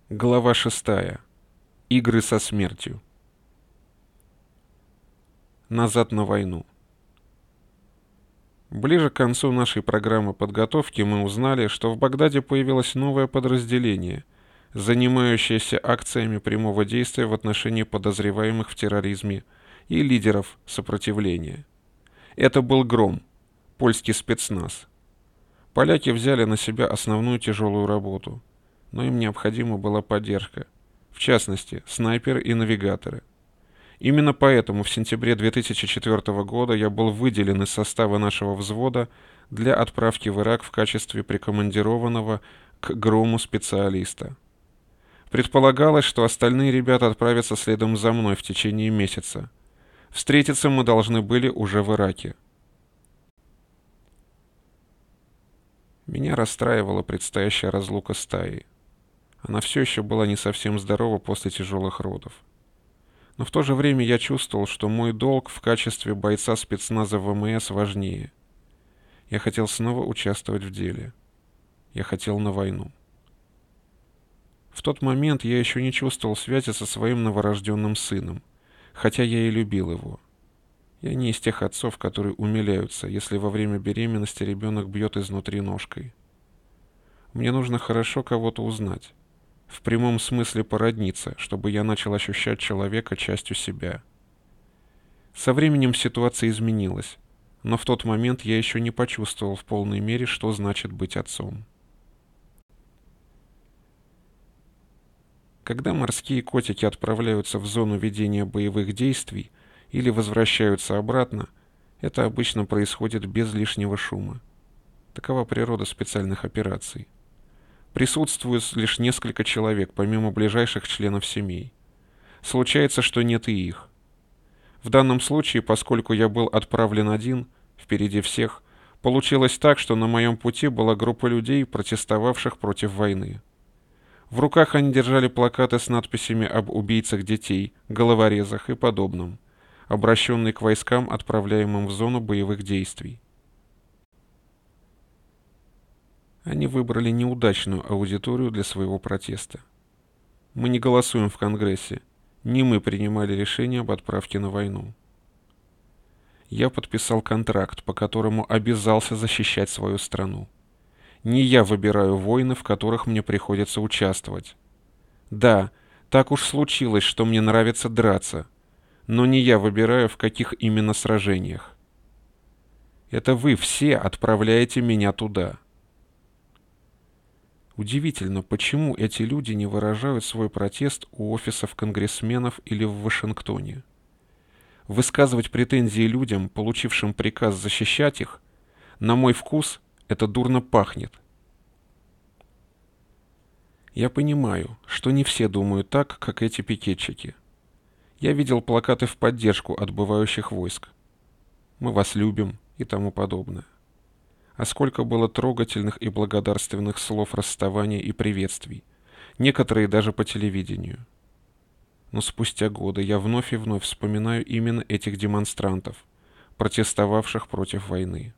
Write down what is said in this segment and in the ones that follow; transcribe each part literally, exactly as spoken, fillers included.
Глава шестая. Игры со смертью. Назад на войну. Ближе к концу нашей программы подготовки мы узнали, что в Багдаде появилось новое подразделение, занимающееся акциями прямого действия в отношении подозреваемых в терроризме и лидеров сопротивления. Это был «Гром», польский спецназ. Поляки взяли на себя основную тяжелую работу, но им необходима была поддержка, в частности, снайперы и навигаторы. Именно поэтому в сентябре две тысячи четвёртого года я был выделен из состава нашего взвода для отправки в Ирак в качестве прикомандированного к «Грому» специалиста. Предполагалось, что остальные ребята отправятся следом за мной в течение месяца. Встретиться мы должны были уже в Ираке. Меня расстраивала предстоящая разлука с Таей. Она все еще была не совсем здорова после тяжелых родов. Но в то же время я чувствовал, что мой долг в качестве бойца спецназа ВМС важнее. Я хотел снова участвовать в деле. Я хотел на войну. В тот момент я еще не чувствовал связи со своим новорожденным сыном, хотя я и любил его. Я не из тех отцов, которые умиляются, если во время беременности ребенок бьет изнутри ножкой. Мне нужно хорошо кого-то узнать. В прямом смысле породниться, чтобы я начал ощущать человека частью себя. Со временем ситуация изменилась, но в тот момент я еще не почувствовал в полной мере, что значит быть отцом. Когда морские котики отправляются в зону ведения боевых действий или возвращаются обратно, это обычно происходит без лишнего шума. Такова природа специальных операций. Присутствует лишь несколько человек, помимо ближайших членов семей. Случается, что нет и их. В данном случае, поскольку я был отправлен один, впереди всех, получилось так, что на моем пути была группа людей, протестовавших против войны. В руках они держали плакаты с надписями об убийцах детей, головорезах и подобном, обращенные к войскам, отправляемым в зону боевых действий. Они выбрали неудачную аудиторию для своего протеста. Мы не голосуем в Конгрессе, не мы принимали решение об отправке на войну. Я подписал контракт, по которому обязался защищать свою страну. Не я выбираю войны, в которых мне приходится участвовать. Да, так уж случилось, что мне нравится драться, но не я выбираю, в каких именно сражениях. Это вы все отправляете меня туда. Удивительно, почему эти люди не выражают свой протест у офисов конгрессменов или в Вашингтоне. Высказывать претензии людям, получившим приказ защищать их, на мой вкус, это дурно пахнет. Я понимаю, что не все думают так, как эти пикетчики. Я видел плакаты в поддержку отбывающих войск. Мы вас любим и тому подобное. А сколько было трогательных и благодарственных слов расставания и приветствий, некоторые даже по телевидению. Но спустя годы я вновь и вновь вспоминаю именно этих демонстрантов, протестовавших против войны.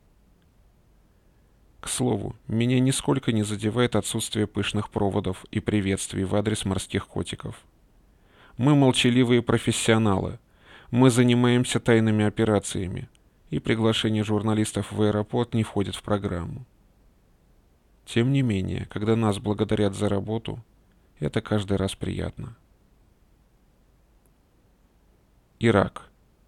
К слову, меня нисколько не задевает отсутствие пышных проводов и приветствий в адрес морских котиков. Мы молчаливые профессионалы, мы занимаемся тайными операциями, и приглашение журналистов в аэропорт не входит в программу. Тем не менее, когда нас благодарят за работу, это каждый раз приятно. Ирак.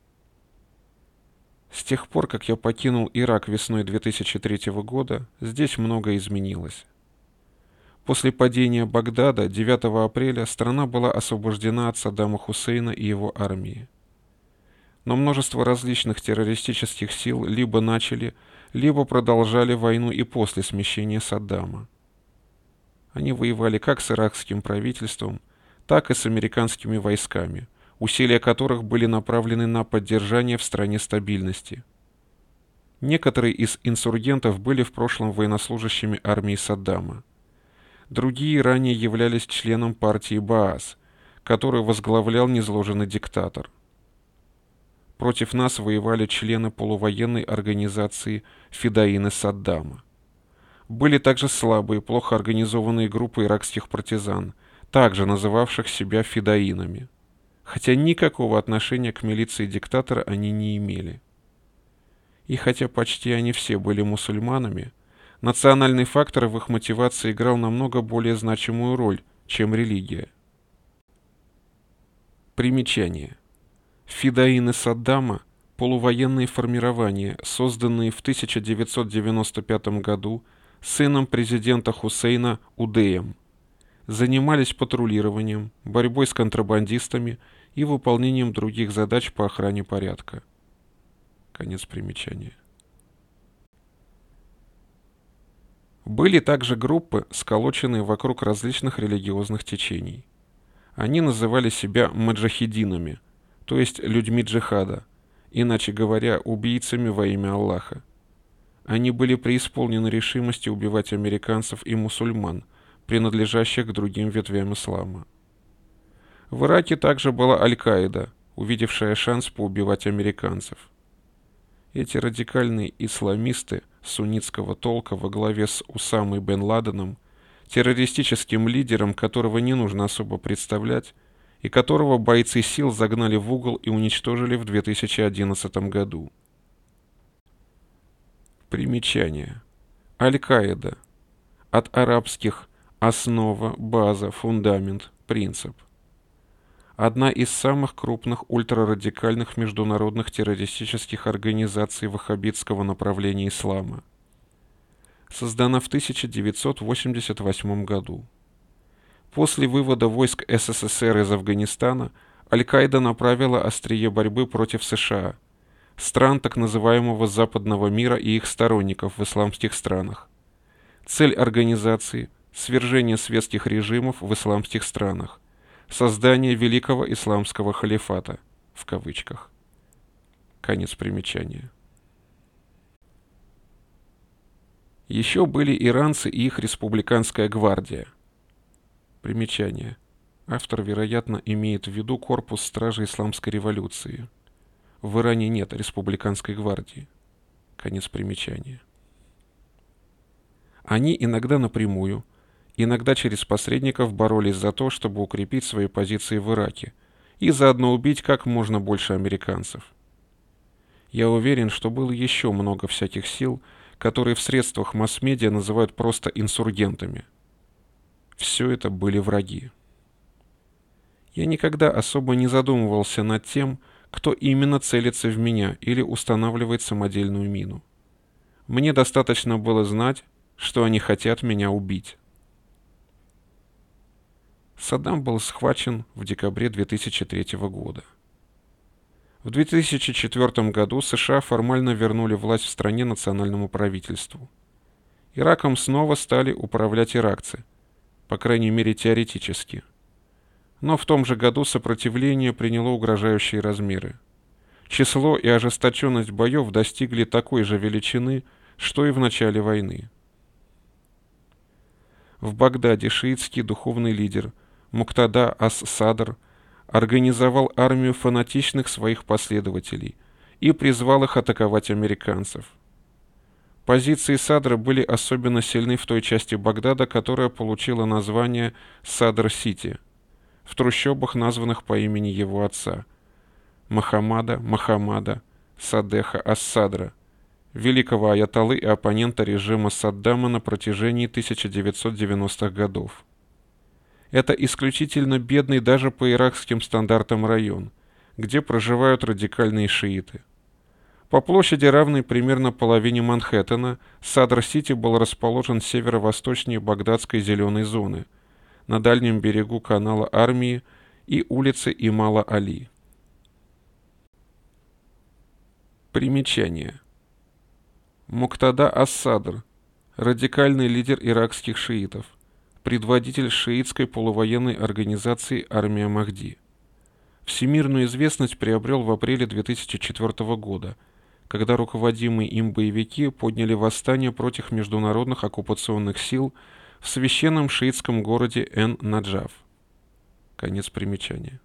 С тех пор, как я покинул Ирак весной две тысячи третьего года, здесь многое изменилось. После падения Багдада девятого апреля страна была освобождена от Саддама Хусейна и его армии. Но множество различных террористических сил либо начали, либо продолжали войну и после смещения Саддама. Они воевали как с иракским правительством, так и с американскими войсками, усилия которых были направлены на поддержание в стране стабильности. Некоторые из инсургентов были в прошлом военнослужащими армии Саддама. Другие ранее являлись членом партии Баас, которую возглавлял низложенный диктатор. Против нас воевали члены полувоенной организации «Фидаины Саддама». Были также слабые, плохо организованные группы иракских партизан, также называвших себя фидаинами, хотя никакого отношения к милиции диктатора они не имели. И хотя почти они все были мусульманами, национальный фактор в их мотивации играл намного более значимую роль, чем религия. Примечание. Фидаины Саддама – полувоенные формирования, созданные в тысяча девятьсот девяносто пятом году сыном президента Хусейна Удеем. Занимались патрулированием, борьбой с контрабандистами и выполнением других задач по охране порядка. Конец примечания. Были также группы, сколоченные вокруг различных религиозных течений. Они называли себя маджахидинами, то есть людьми джихада, иначе говоря, убийцами во имя Аллаха. Они были преисполнены решимости убивать американцев и мусульман, принадлежащих к другим ветвям ислама. В Ираке также была Аль-Каида, увидевшая шанс поубивать американцев. Эти радикальные исламисты суннитского толка во главе с Усамой бен Ладеном, террористическим лидером, которого не нужно особо представлять, и которого бойцы сил загнали в угол и уничтожили в две тысячи одиннадцатом году. Примечание. Аль-Каида. От арабских «основа», «база», «фундамент», «принцип». Одна из самых крупных ультрарадикальных международных террористических организаций ваххабитского направления ислама. Создана в тысяча девятьсот восемьдесят восьмом году. После вывода войск эс эс эс эр из Афганистана Аль-Каида направила острие борьбы против США, стран так называемого западного мира и их сторонников в исламских странах. Цель организации – свержение светских режимов в исламских странах, создание великого исламского халифата, в кавычках. Конец примечания. Еще были иранцы и их республиканская гвардия. Примечание. Автор, вероятно, имеет в виду корпус стражей исламской революции. В Иране нет республиканской гвардии. Конец примечания. Они иногда напрямую, иногда через посредников боролись за то, чтобы укрепить свои позиции в Ираке и заодно убить как можно больше американцев. Я уверен, что было еще много всяких сил, которые в средствах масс-медиа называют просто инсургентами. Все это были враги. Я никогда особо не задумывался над тем, кто именно целится в меня или устанавливает самодельную мину. Мне достаточно было знать, что они хотят меня убить. Саддам был схвачен в декабре две тысячи третьего года. В две тысячи четвёртом году США формально вернули власть в стране национальному правительству. Ираком снова стали управлять иракцы, по крайней мере теоретически. Но в том же году сопротивление приняло угрожающие размеры. Число и ожесточенность боев достигли такой же величины, что и в начале войны. В Багдаде шиитский духовный лидер Муктада ас-Садр организовал армию фанатичных своих последователей и призвал их атаковать американцев. Позиции Садра были особенно сильны в той части Багдада, которая получила название Садр-Сити, в трущобах, названных по имени его отца, Мохаммада Мохаммада Садеха ас-Садра, великого аятоллы и оппонента режима Саддама на протяжении тысяча девятьсот девяностых годов. Это исключительно бедный даже по иракским стандартам район, где проживают радикальные шииты. По площади, равной примерно половине Манхэттена, Садр-Сити был расположен северо-восточнее багдадской зеленой зоны, на дальнем берегу канала Армии и улицы Имала-Али. Примечание. Муктада ас-Садр, радикальный лидер иракских шиитов, предводитель шиитской полувоенной организации «Армия Махди». Всемирную известность приобрел в апреле две тысячи четвёртого года, когда руководимые им боевики подняли восстание против международных оккупационных сил в священном шиитском городе Эн-Наджаф. Конец примечания.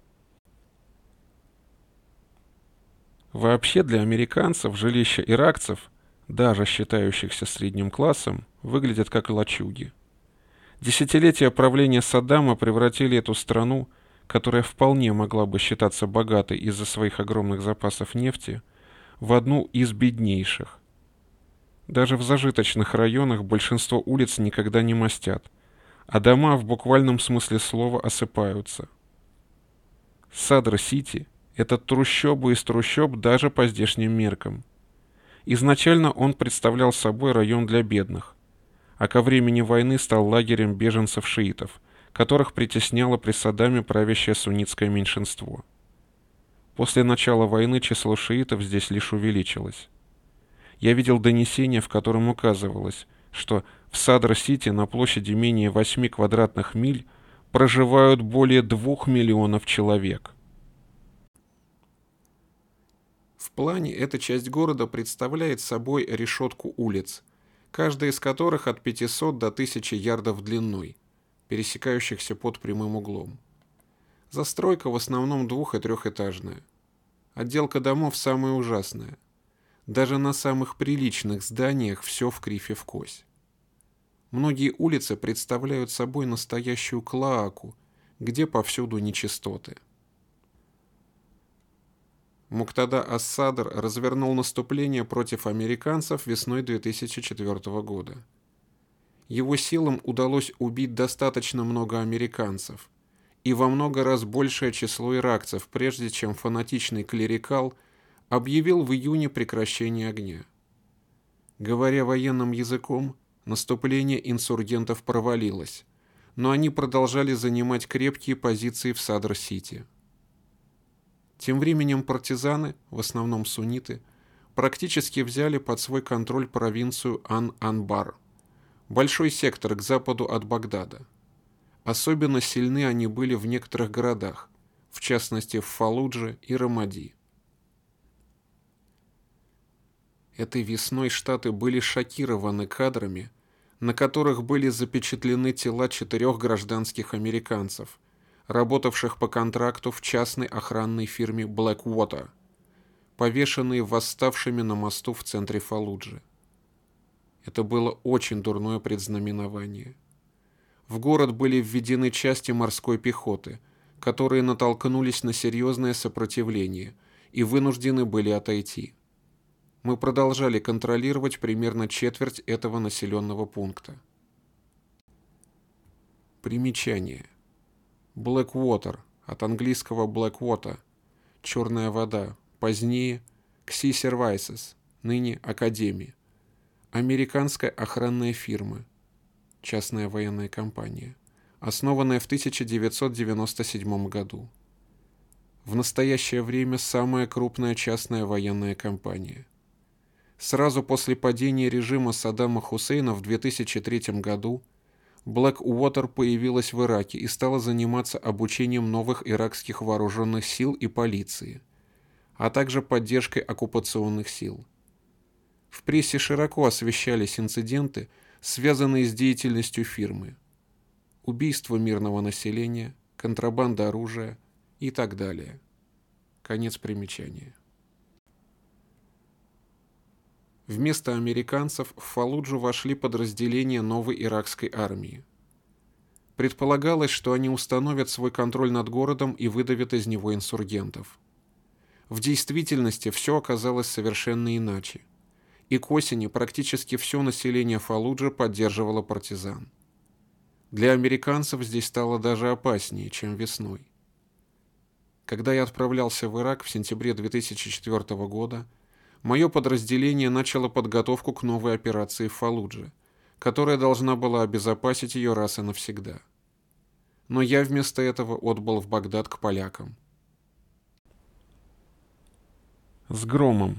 Вообще для американцев жилища иракцев, даже считающихся средним классом, выглядят как лачуги. Десятилетия правления Саддама превратили эту страну, которая вполне могла бы считаться богатой из-за своих огромных запасов нефти, в одну из беднейших. Даже в зажиточных районах большинство улиц никогда не мостят, а дома в буквальном смысле слова осыпаются. Садр-Сити — это трущобы из трущоб даже по здешним меркам. Изначально он представлял собой район для бедных, а ко времени войны стал лагерем беженцев-шиитов, которых притесняло при Саддаме правящее суннитское меньшинство. После начала войны число шиитов здесь лишь увеличилось. Я видел донесение, в котором указывалось, что в Садр-Сити на площади менее восьми квадратных миль проживают более двух миллионов человек. В плане эта часть города представляет собой решетку улиц, каждая из которых от пятисот до тысячи ярдов длиной, пересекающихся под прямым углом. Застройка в основном двух- и трехэтажная. Отделка домов самая ужасная. Даже на самых приличных зданиях все в кривь и в кось. Многие улицы представляют собой настоящую клоаку, где повсюду нечистоты. Муктада ас-Садр развернул наступление против американцев весной две тысячи четвёртого года. Его силам удалось убить достаточно много американцев и во много раз большее число иракцев, прежде чем фанатичный клерикал объявил в июне прекращение огня. Говоря военным языком, наступление инсургентов провалилось, но они продолжали занимать крепкие позиции в Садр-Сити. Тем временем партизаны, в основном сунниты, практически взяли под свой контроль провинцию Ан-Анбар, большой сектор к западу от Багдада. Особенно сильны они были в некоторых городах, в частности в Фаллудже и Рамади. Этой весной штаты были шокированы кадрами, на которых были запечатлены тела четырех гражданских американцев, работавших по контракту в частной охранной фирме Blackwater, повешенные восставшими на мосту в центре Фаллуджи. Это было очень дурное предзнаменование. В город были введены части морской пехоты, которые натолкнулись на серьезное сопротивление и вынуждены были отойти. Мы продолжали контролировать примерно четверть этого населенного пункта. Примечание. Blackwater, от английского Blackwater, черная вода, позднее Sea Services, ныне Академия, американская охранная фирма, частная военная компания, основанная в тысяча девятьсот девяносто седьмом году. В настоящее время самая крупная частная военная компания. Сразу после падения режима Саддама Хусейна в две тысячи третьем году Blackwater появилась в Ираке и стала заниматься обучением новых иракских вооруженных сил и полиции, а также поддержкой оккупационных сил. В прессе широко освещались инциденты, связанные с деятельностью фирмы: убийство мирного населения, контрабанда оружия и так далее. Конец примечания. Вместо американцев в Фаллуджу вошли подразделения новой иракской армии. Предполагалось, что они установят свой контроль над городом и выдавят из него инсургентов. В действительности все оказалось совершенно иначе, и к осени практически все население Фаллуджи поддерживало партизан. Для американцев здесь стало даже опаснее, чем весной. Когда я отправлялся в Ирак в сентябре две тысячи четвёртого года, мое подразделение начало подготовку к новой операции в Фаллудже, которая должна была обезопасить ее раз и навсегда. Но я вместо этого отбыл в Багдад к полякам. С громом.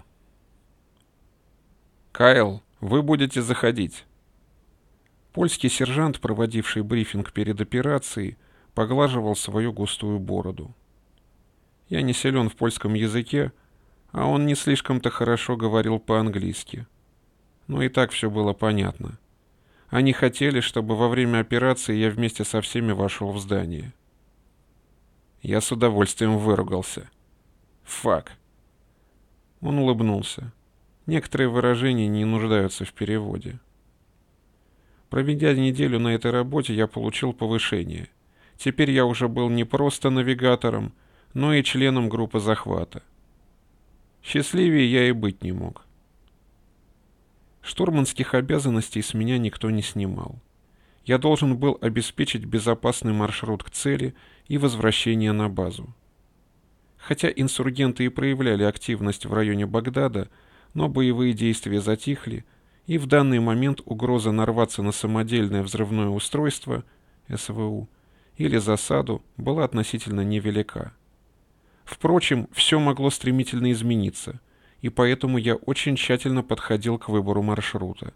«Кайл, вы будете заходить». Польский сержант, проводивший брифинг перед операцией, поглаживал свою густую бороду. Я не силен в польском языке, а он не слишком-то хорошо говорил по-английски. Но и так все было понятно. Они хотели, чтобы во время операции я вместе со всеми вошел в здание. Я с удовольствием выругался. «Фак». Он улыбнулся. Некоторые выражения не нуждаются в переводе. Проведя неделю на этой работе, я получил повышение. Теперь я уже был не просто навигатором, но и членом группы захвата. Счастливее я и быть не мог. Штурманских обязанностей с меня никто не снимал. Я должен был обеспечить безопасный маршрут к цели и возвращение на базу. Хотя инсургенты и проявляли активность в районе Багдада, но боевые действия затихли, и в данный момент угроза нарваться на самодельное взрывное устройство, эс вэ у, или засаду была относительно невелика. Впрочем, все могло стремительно измениться, и поэтому я очень тщательно подходил к выбору маршрута.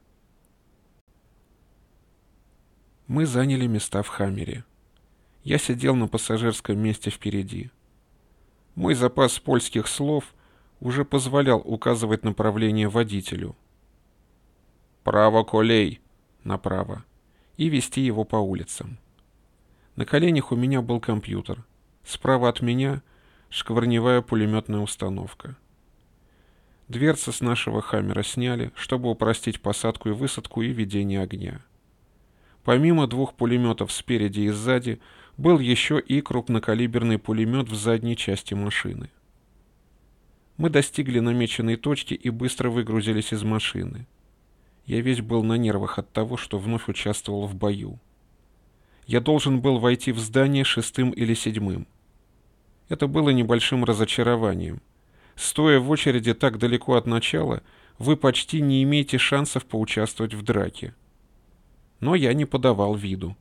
Мы заняли места в «Хаммере». Я сидел на пассажирском месте впереди. Мой запас польских слов уже позволял указывать направление водителю. «Право, колей!» направо, и вести его по улицам. На коленях у меня был компьютер. Справа от меня шкварневая пулеметная установка. Дверцы с нашего «Хаммера» сняли, чтобы упростить посадку и высадку и ведение огня. Помимо двух пулеметов спереди и сзади, был еще и крупнокалиберный пулемет в задней части машины. Мы достигли намеченной точки и быстро выгрузились из машины. Я весь был на нервах от того, что вновь участвовал в бою. Я должен был войти в здание шестым или седьмым. Это было небольшим разочарованием. Стоя в очереди так далеко от начала, вы почти не имеете шансов поучаствовать в драке. Но я не подавал виду.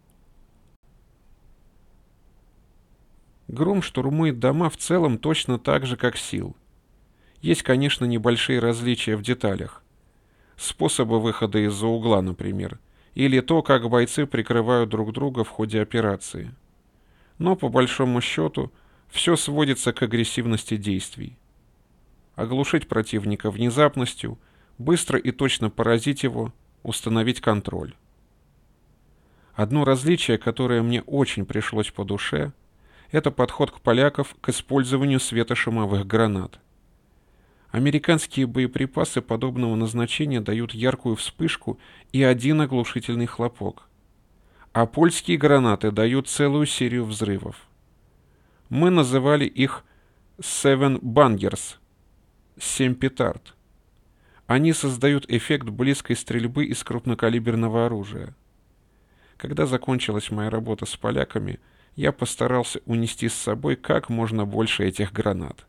Гром штурмует дома в целом точно так же, как Сил. Есть, конечно, небольшие различия в деталях. Способы выхода из-за угла, например, или то, как бойцы прикрывают друг друга в ходе операции. Но, по большому счету, все сводится к агрессивности действий. Оглушить противника внезапностью, быстро и точно поразить его, установить контроль. Одно различие, которое мне очень пришлось по душе, это подход к поляков к использованию светошумовых гранат. Американские боеприпасы подобного назначения дают яркую вспышку и один оглушительный хлопок. А польские гранаты дают целую серию взрывов. Мы называли их «seven bangers» — «семь петард». Они создают эффект близкой стрельбы из крупнокалиберного оружия. Когда закончилась моя работа с поляками, я постарался унести с собой как можно больше этих гранат.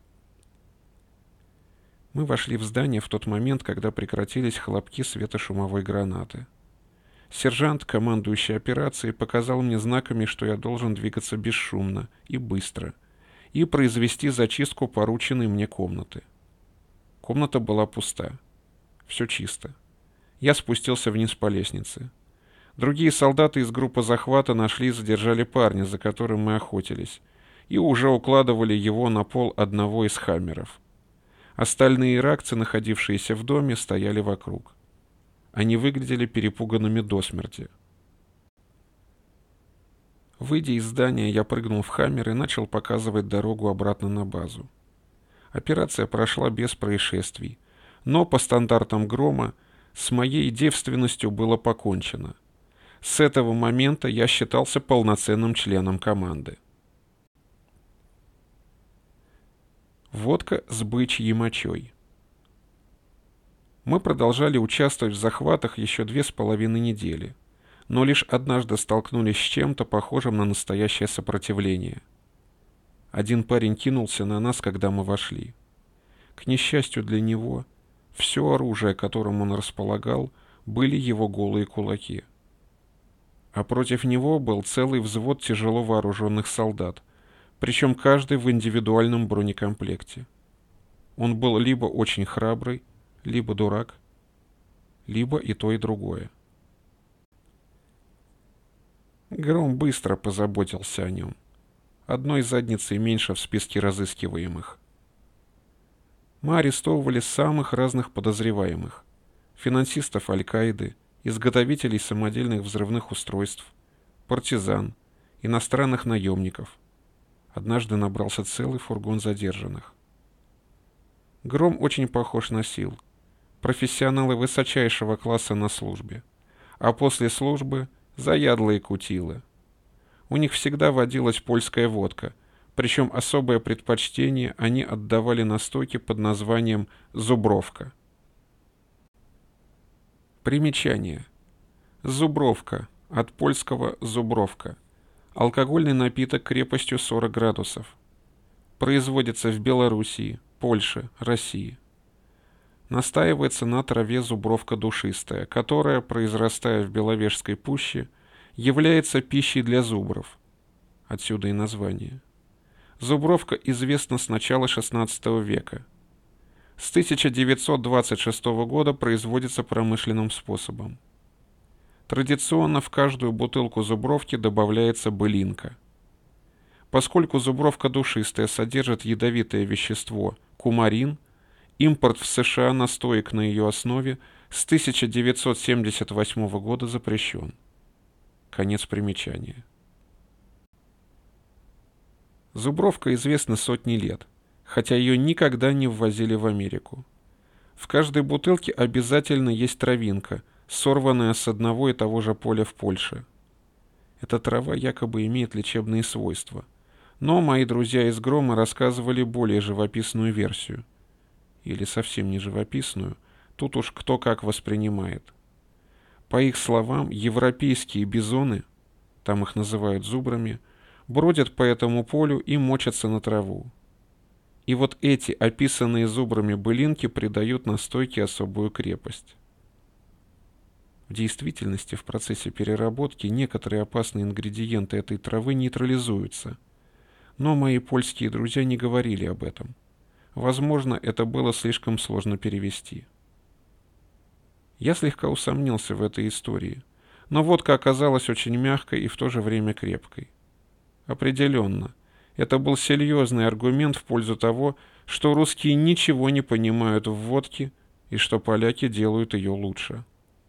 Мы вошли в здание в тот момент, когда прекратились хлопки светошумовой гранаты. Сержант, командующий операцией, показал мне знаками, что я должен двигаться бесшумно и быстро, и произвести зачистку порученной мне комнаты. Комната была пуста. Все чисто. Я спустился вниз по лестнице. Другие солдаты из группы захвата нашли и задержали парня, за которым мы охотились, и уже укладывали его на пол одного из «Хаммеров». Остальные иракцы, находившиеся в доме, стояли вокруг. Они выглядели перепуганными до смерти. Выйдя из здания, я прыгнул в «Хаммер» и начал показывать дорогу обратно на базу. Операция прошла без происшествий, но по стандартам «Грома» с моей девственностью было покончено. С этого момента я считался полноценным членом команды. Водка с бычьей мочой. Мы продолжали участвовать в захватах еще две с половиной недели, но лишь однажды столкнулись с чем-то похожим на настоящее сопротивление. Один парень кинулся на нас, когда мы вошли. К несчастью для него, все оружие, которым он располагал, были его голые кулаки. А против него был целый взвод тяжело вооруженных солдат, причем каждый в индивидуальном бронекомплекте. Он был либо очень храбрый, либо дурак, либо и то, и другое. Гром быстро позаботился о нем. Одной задницей меньше в списке разыскиваемых. Мы арестовывали самых разных подозреваемых: финансистов Аль-Каиды, изготовителей самодельных взрывных устройств, партизан, иностранных наемников. Однажды набрался целый фургон задержанных. Гром очень похож на Сил. Профессионалы высочайшего класса на службе. а после службы – заядлые кутилы. У них всегда водилась польская водка, причем особое предпочтение они отдавали настойке под названием «зубровка». Примечание. Зубровка, от польского «зубровка». Алкогольный напиток крепостью сорок градусов. Производится в Белоруссии, Польше, России. Настаивается на траве зубровка душистая, которая, произрастая в Беловежской пуще, является пищей для зубров. Отсюда и название. Зубровка известна с начала шестнадцатого века. С тысяча девятьсот двадцать шестого года производится промышленным способом. Традиционно в каждую бутылку зубровки добавляется былинка. Поскольку зубровка душистая содержит ядовитое вещество кумарин, импорт в США настоек на ее основе с тысяча девятьсот семьдесят восьмого года запрещен. Конец примечания. Зубровка известна сотни лет, хотя ее никогда не ввозили в Америку. В каждой бутылке обязательно есть травинка, сорванная с одного и того же поля в Польше. Эта трава якобы имеет лечебные свойства, но мои друзья из Грома рассказывали более живописную версию. Или совсем не живописную, тут уж кто как воспринимает. По их словам, европейские бизоны, там их называют зубрами, бродят по этому полю и мочатся на траву. И вот эти описанные зубрами былинки придают настойке особую крепость. В действительности в процессе переработки некоторые опасные ингредиенты этой травы нейтрализуются, но мои польские друзья не говорили об этом. Возможно, это было слишком сложно перевести. Я слегка усомнился в этой истории, но водка оказалась очень мягкой и в то же время крепкой. Определенно, это был серьезный аргумент в пользу того, что русские ничего не понимают в водке и что поляки делают ее лучше.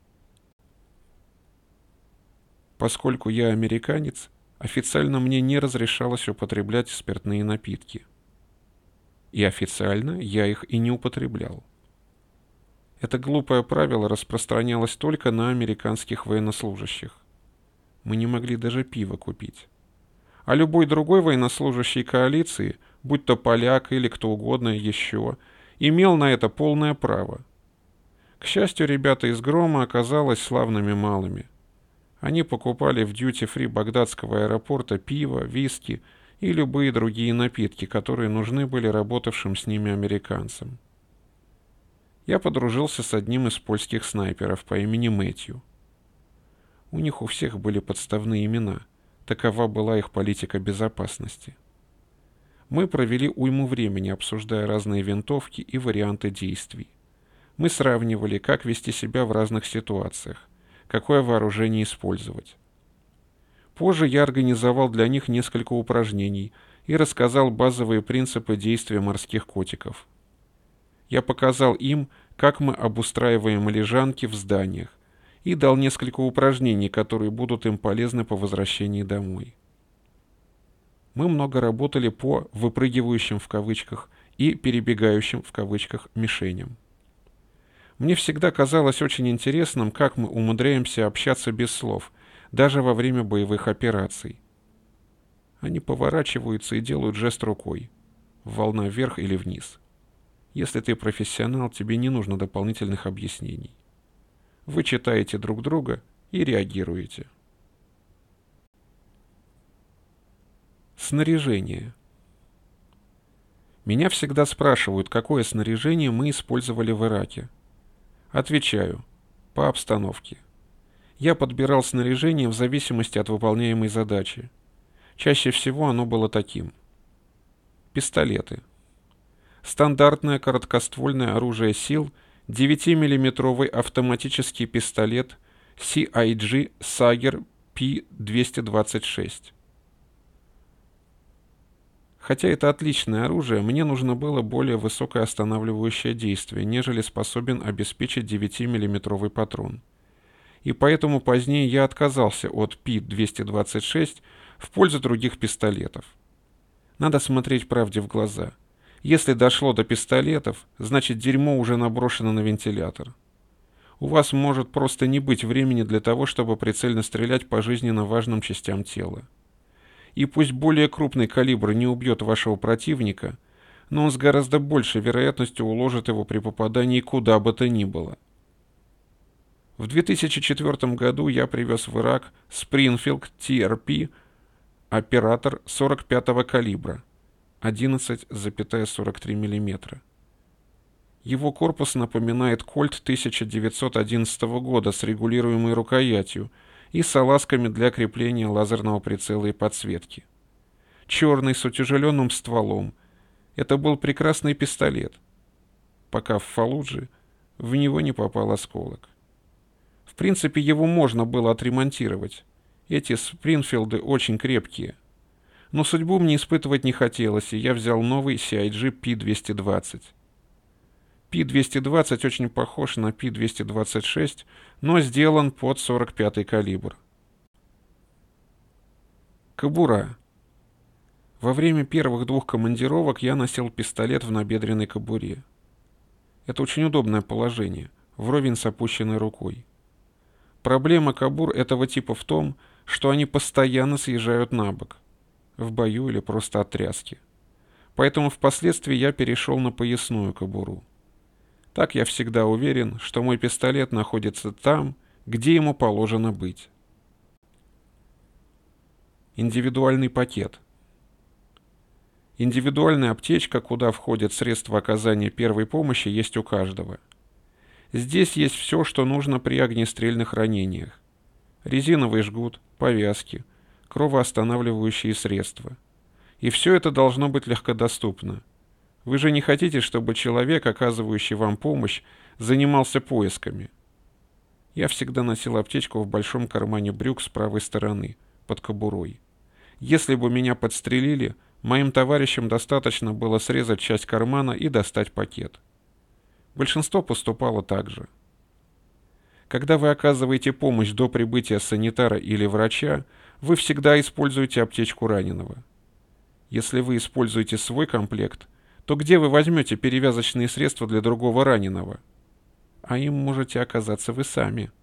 Поскольку я американец, официально мне не разрешалось употреблять спиртные напитки. И официально я их и не употреблял. Это глупое правило распространялось только на американских военнослужащих. Мы не могли даже пива купить. А любой другой военнослужащий коалиции, будь то поляк или кто угодно еще, имел на это полное право. К счастью, ребята из Грома оказались славными малыми. Они покупали в дьюти-фри багдадского аэропорта пиво, виски и любые другие напитки, которые нужны были работавшим с ними американцам. Я подружился с одним из польских снайперов по имени Мэтью. У них у всех были подставные имена. Такова была их политика безопасности. Мы провели уйму времени, обсуждая разные винтовки и варианты действий. Мы сравнивали, как вести себя в разных ситуациях, какое вооружение использовать. Позже я организовал для них несколько упражнений и рассказал базовые принципы действия морских котиков. Я показал им, как мы обустраиваем лежанки в зданиях, и дал несколько упражнений, которые будут им полезны по возвращении домой. Мы много работали по «выпрыгивающим» в кавычках и «перебегающим» в кавычках мишеням. Мне всегда казалось очень интересным, как мы умудряемся общаться без слов, даже во время боевых операций. Они поворачиваются и делают жест рукой. Волна вверх или вниз. Если ты профессионал, тебе не нужно дополнительных объяснений. Вы читаете друг друга и реагируете. Снаряжение. Меня всегда спрашивают, какое снаряжение мы использовали в Ираке. Отвечаю. По обстановке. Я подбирал снаряжение в зависимости от выполняемой задачи. Чаще всего оно было таким. Пистолеты. Стандартное короткоствольное оружие сил, девятимиллиметровый автоматический пистолет си ай джи Saager пи двести двадцать шесть. Хотя это отличное оружие, мне нужно было более высокое останавливающее действие, нежели способен обеспечить девятимиллиметровый патрон. И поэтому позднее я отказался от пи двести двадцать шесть в пользу других пистолетов. Надо смотреть правде в глаза. Если дошло до пистолетов, значит дерьмо уже наброшено на вентилятор. у вас может просто не быть времени для того, чтобы прицельно стрелять по жизненно важным частям тела. И пусть более крупный калибр не убьет вашего противника, но он с гораздо большей вероятностью уложит его при попадании куда бы то ни было. В две тысячи четвёртом году я привез в Ирак Springfield ти ар пи оператор сорок пятого калибра, одиннадцать целых сорок три миллиметра. Его корпус напоминает кольт тысяча девятьсот одиннадцатого года с регулируемой рукоятью и салазками для крепления лазерного прицела и подсветки. Черный, с утяжеленным стволом. Это был прекрасный пистолет, пока в Фаллудже в него не попал осколок. В принципе, его можно было отремонтировать. Эти Спрингфилды очень крепкие. Но судьбу мне испытывать не хотелось, и я взял новый си ай джи пи двести двадцать. пи двести двадцать очень похож на пи двести двадцать шесть, но сделан под сорок пятый калибр. Кобура. Во время первых двух командировок я носил пистолет в набедренной кобуре. Это очень удобное положение, вровень с опущенной рукой. Проблема кобур этого типа в том, что они постоянно съезжают на бок, в бою или просто от тряски. Поэтому впоследствии я перешел на поясную кобуру. Так я всегда уверен, что мой пистолет находится там, где ему положено быть. Индивидуальный пакет. Индивидуальная аптечка, куда входят средства оказания первой помощи, есть у каждого. Здесь есть все, что нужно при огнестрельных ранениях. Резиновый жгут, повязки, кровоостанавливающие средства. И все это должно быть легкодоступно. Вы же не хотите, чтобы человек, оказывающий вам помощь, занимался поисками. Я всегда носил аптечку в большом кармане брюк с правой стороны, под кобурой. Если бы меня подстрелили, моим товарищам достаточно было срезать часть кармана и достать пакет. Большинство поступало так же. Когда вы оказываете помощь до прибытия санитара или врача, вы всегда используете аптечку раненого. Если вы используете свой комплект, то где вы возьмете перевязочные средства для другого раненого? А им можете оказаться вы сами.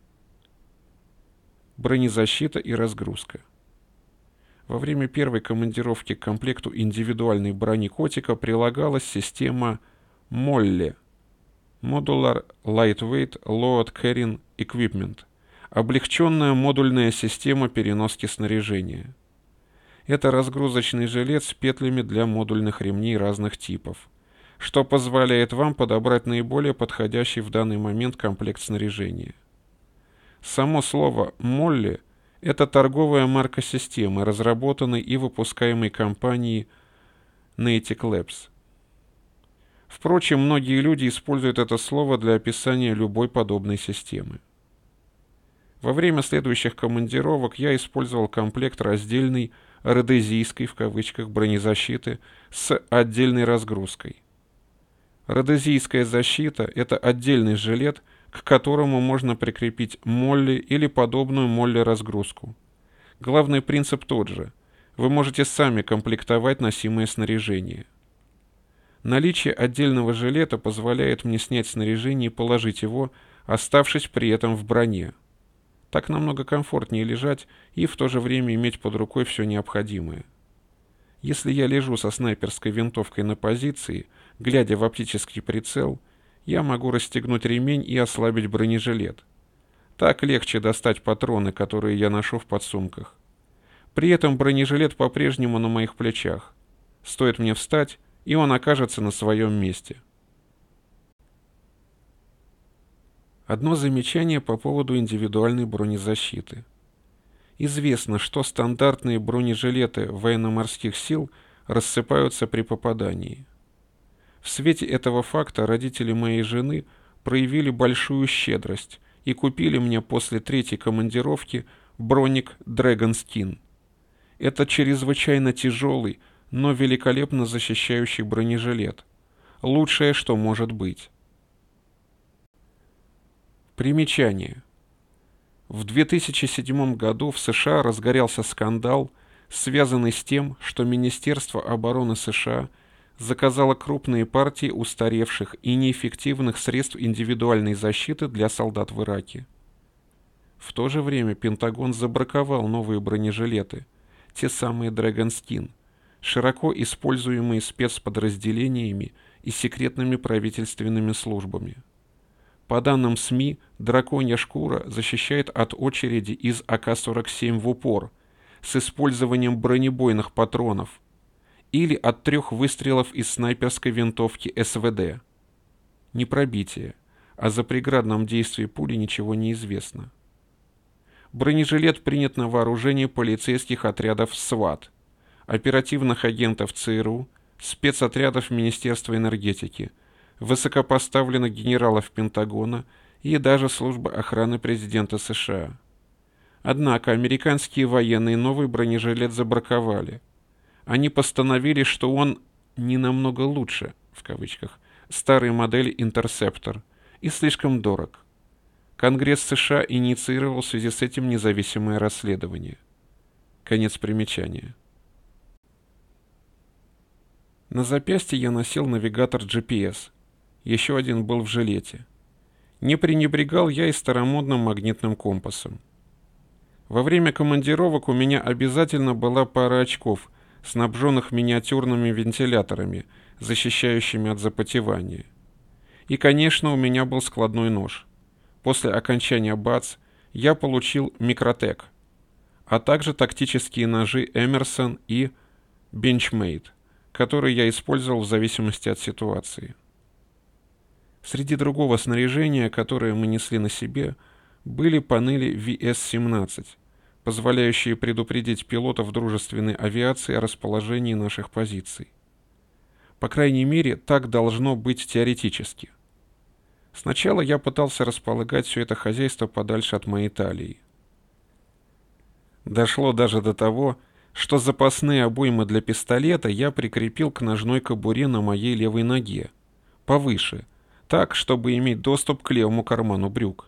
Бронезащита и разгрузка. Во время первой командировки к комплекту индивидуальной брони котика прилагалась система молли Modular Lightweight Load Carrying Equipment – облегченная модульная система переноски снаряжения. Это разгрузочный жилет с петлями для модульных ремней разных типов, что позволяет вам подобрать наиболее подходящий в данный момент комплект снаряжения. Само слово «молли» — это торговая марка системы, разработанной и выпускаемой компанией Natick Labs. Впрочем, многие люди используют это слово для описания любой подобной системы. Во время следующих командировок я использовал комплект раздельной «родезийской» в кавычках бронезащиты с отдельной разгрузкой. Родезийская защита – это отдельный жилет, к которому можно прикрепить молли или подобную молли-разгрузку. Главный принцип тот же – вы можете сами комплектовать носимое снаряжение. Наличие отдельного жилета позволяет мне снять снаряжение и положить его, оставшись при этом в броне. Так намного комфортнее лежать и в то же время иметь под рукой все необходимое. Если я лежу со снайперской винтовкой на позиции, глядя в оптический прицел, я могу расстегнуть ремень и ослабить бронежилет. Так легче достать патроны, которые я ношу в подсумках. При этом бронежилет по-прежнему на моих плечах. Стоит мне встать, и он окажется на своем месте. Одно замечание по поводу индивидуальной бронезащиты. Известно, что стандартные бронежилеты военно-морских сил рассыпаются при попадании. В свете этого факта родители моей жены проявили большую щедрость и купили мне после третьей командировки броник Dragon Skin. Это чрезвычайно тяжелый, но великолепно защищающий бронежилет. Лучшее, что может быть. Примечание. В две тысячи седьмом году в США разгорелся скандал, связанный с тем, что Министерство обороны США заказала крупные партии устаревших и неэффективных средств индивидуальной защиты для солдат в Ираке. В то же время Пентагон забраковал новые бронежилеты, те самые Dragon Skin, широко используемые спецподразделениями и секретными правительственными службами. По данным СМИ, драконья шкура защищает от очереди из А К сорок семь в упор с использованием бронебойных патронов или от трех выстрелов из снайперской винтовки С В Д. Не пробитие, а за преградном действии пули ничего не известно. Бронежилет принят на вооружение полицейских отрядов СВАТ, оперативных агентов Ц Р У, спецотрядов Министерства энергетики, высокопоставленных генералов Пентагона и даже службы охраны президента США. Однако американские военные новый бронежилет забраковали. Они постановили, что он «не намного лучше», в кавычках, старой модели «Интерсептор» и слишком дорог. Конгресс США инициировал в связи с этим независимое расследование. Конец примечания. На запястье я носил навигатор Джи Пи Эс. Еще один был в жилете. Не пренебрегал я и старомодным магнитным компасом. Во время командировок у меня обязательно была пара очков, снабженных миниатюрными вентиляторами, защищающими от запотевания. И, конечно, у меня был складной нож. После окончания БАЦ я получил Микротек, а также тактические ножи Эмерсон и Бенчмейт, которые я использовал в зависимости от ситуации. Среди другого снаряжения, которое мы несли на себе, были панели Ви Эс семнадцать, позволяющие предупредить пилотов дружественной авиации о расположении наших позиций. По крайней мере, так должно быть теоретически. Сначала я пытался располагать все это хозяйство подальше от моей талии. Дошло даже до того, что запасные обоймы для пистолета я прикрепил к ножной кобуре на моей левой ноге, повыше, так, чтобы иметь доступ к левому карману брюк.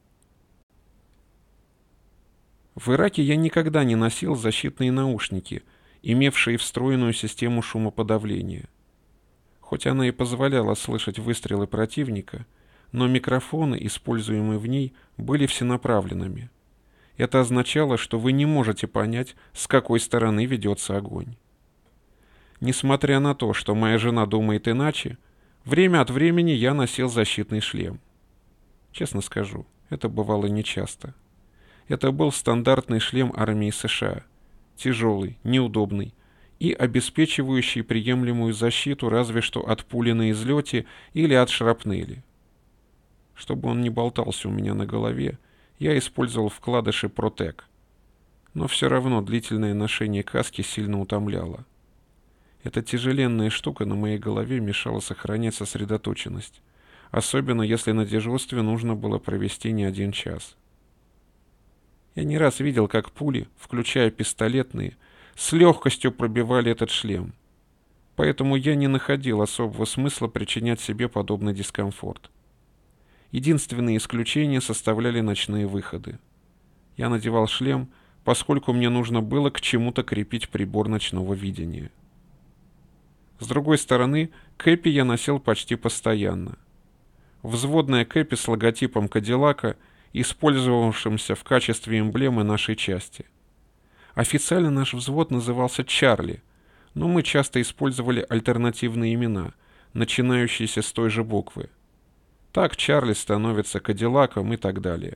В Ираке я никогда не носил защитные наушники, имевшие встроенную систему шумоподавления. Хоть она и позволяла слышать выстрелы противника, но микрофоны, используемые в ней, были всенаправленными. Это означало, что вы не можете понять, с какой стороны ведется огонь. Несмотря на то, что моя жена думает иначе, время от времени я носил защитный шлем. Честно скажу, это бывало нечасто. Это был стандартный шлем армии США, тяжелый, неудобный и обеспечивающий приемлемую защиту разве что от пули на излете или от шрапнели. Чтобы он не болтался у меня на голове, я использовал вкладыши Протек. Но все равно длительное ношение каски сильно утомляло. Эта тяжеленная штука на моей голове мешала сохранять сосредоточенность, особенно если на дежурстве нужно было провести не один час. Я не раз видел, как пули, включая пистолетные, с легкостью пробивали этот шлем. Поэтому я не находил особого смысла причинять себе подобный дискомфорт. Единственные исключения составляли ночные выходы. Я надевал шлем, поскольку мне нужно было к чему-то крепить прибор ночного видения. С другой стороны, кэпи я носил почти постоянно. Взводная кэпи с логотипом Кадиллака, использовавшимся в качестве эмблемы нашей части. Официально наш взвод назывался «Чарли», но мы часто использовали альтернативные имена, начинающиеся с той же буквы. Так Чарли становится Кадиллаком и так далее.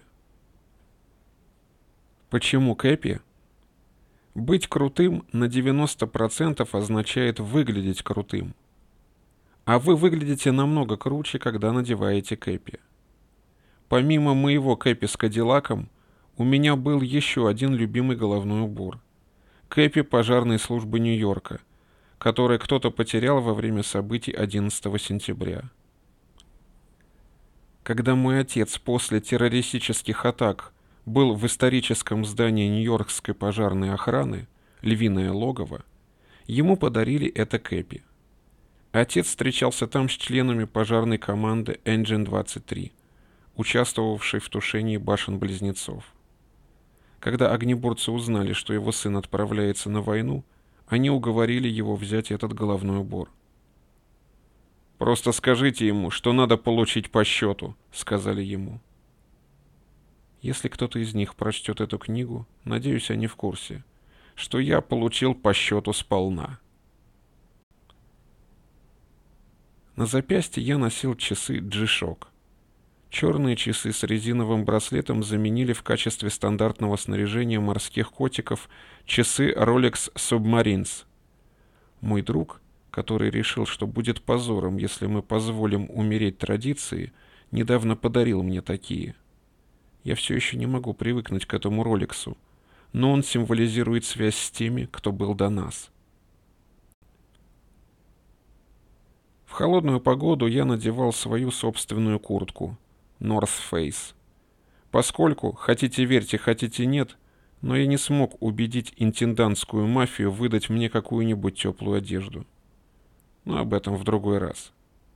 Почему кэпи? Быть крутым на девяносто процентов означает выглядеть крутым. А вы выглядите намного круче, когда надеваете кэпи. Помимо моего кэпи с Кадиллаком, у меня был еще один любимый головной убор. Кэпи пожарной службы Нью-Йорка, который кто-то потерял во время событий одиннадцатого сентября. Когда мой отец после террористических атак был в историческом здании Нью-Йоркской пожарной охраны, Львиное логово, ему подарили это кэпи. Отец встречался там с членами пожарной команды Engine двадцать три, участвовавшей в тушении башен-близнецов. Когда огнеборцы узнали, что его сын отправляется на войну, они уговорили его взять этот головной убор. «Просто скажите ему, что надо получить по счету», — сказали ему. Если кто-то из них прочтет эту книгу, надеюсь, они в курсе, что я получил по счету сполна. На запястье я носил часы G-Shock. Черные часы с резиновым браслетом заменили в качестве стандартного снаряжения морских котиков часы Rolex Submarines. Мой друг, который решил, что будет позором, если мы позволим умереть традиции, недавно подарил мне такие. Я все еще не могу привыкнуть к этому Ролексу, но он символизирует связь с теми, кто был до нас. В холодную погоду я надевал свою собственную куртку North Face. Поскольку, хотите верьте, хотите нет, но я не смог убедить интендантскую мафию выдать мне какую-нибудь теплую одежду. Но об этом в другой раз.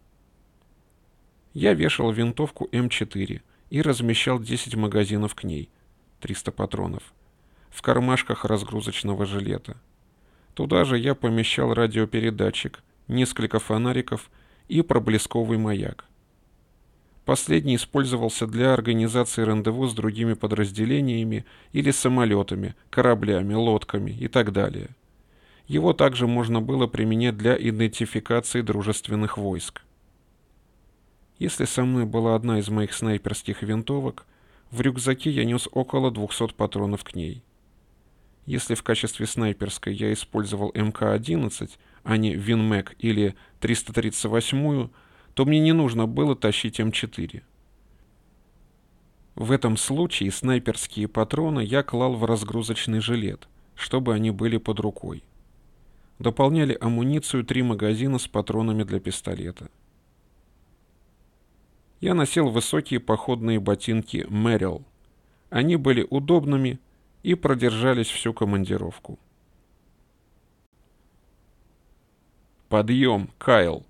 Я вешал винтовку эм четыре и размещал десять магазинов к ней, триста патронов, в кармашках разгрузочного жилета. Туда же я помещал радиопередатчик, несколько фонариков и проблесковый маяк. Последний использовался для организации рандеву с другими подразделениями или самолетами, кораблями, лодками и так далее. Его также можно было применять для идентификации дружественных войск. Если со мной была одна из моих снайперских винтовок, в рюкзаке я нес около двухсот патронов к ней. Если в качестве снайперской я использовал эм ка одиннадцать, а не Винмэг или триста тридцать восьмую, то мне не нужно было тащить эм четыре. В этом случае снайперские патроны я клал в разгрузочный жилет, чтобы они были под рукой. Дополняли амуницию три магазина с патронами для пистолета. Я носил высокие походные ботинки Merrell. Они были удобными и продержались всю командировку. Подъем, Кайл!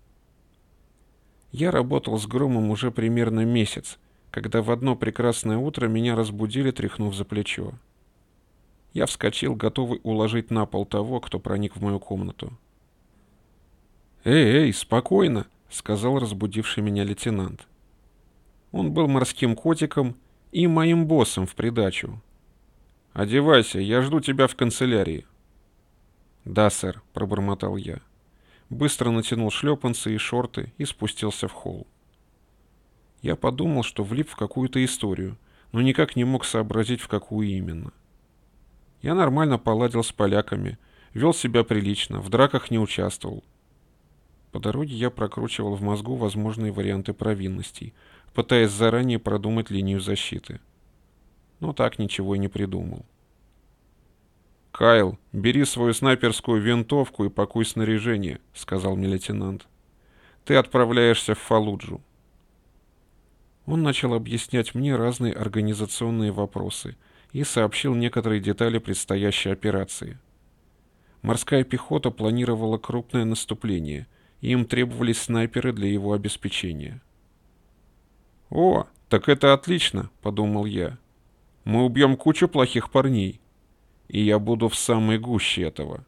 Я работал с Громом уже примерно месяц, когда в одно прекрасное утро меня разбудили, тряхнув за плечо. Я вскочил, готовый уложить на пол того, кто проник в мою комнату. «Эй, эй, спокойно!» — сказал разбудивший меня лейтенант. Он был морским котиком и моим боссом в придачу. «Одевайся, я жду тебя в канцелярии». «Да, сэр», — пробормотал я. Быстро натянул шлепанцы и шорты и спустился в холл. Я подумал, что влип в какую-то историю, но никак не мог сообразить, в какую именно. Я нормально поладил с поляками, вел себя прилично, в драках не участвовал. По дороге я прокручивал в мозгу возможные варианты провинностей, пытаясь заранее продумать линию защиты. Но так ничего и не придумал. «Кайл, бери свою снайперскую винтовку и пакуй снаряжение», — сказал мне лейтенант. «Ты отправляешься в Фаллуджу». Он начал объяснять мне разные организационные вопросы и сообщил некоторые детали предстоящей операции. Морская пехота планировала крупное наступление, и им требовались снайперы для его обеспечения. «О, так это отлично», — подумал я. «Мы убьем кучу плохих парней, и я буду в самой гуще этого».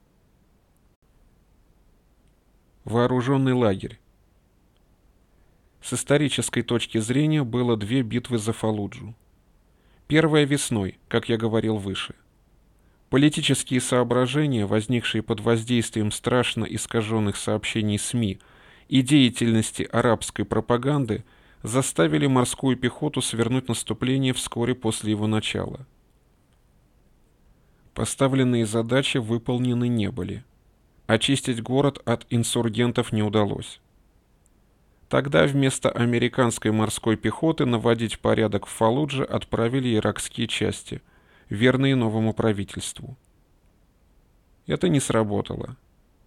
Вооруженный лагерь. С исторической точки зрения было две битвы за Фаллуджу. Первая весной, как я говорил выше. Политические соображения, возникшие под воздействием страшно искаженных сообщений СМИ и деятельности арабской пропаганды, заставили морскую пехоту свернуть наступление вскоре после его начала. Поставленные задачи выполнены не были. Очистить город от инсургентов не удалось. Тогда вместо американской морской пехоты наводить порядок в Фаллудже отправили иракские части, верные новому правительству. Это не сработало.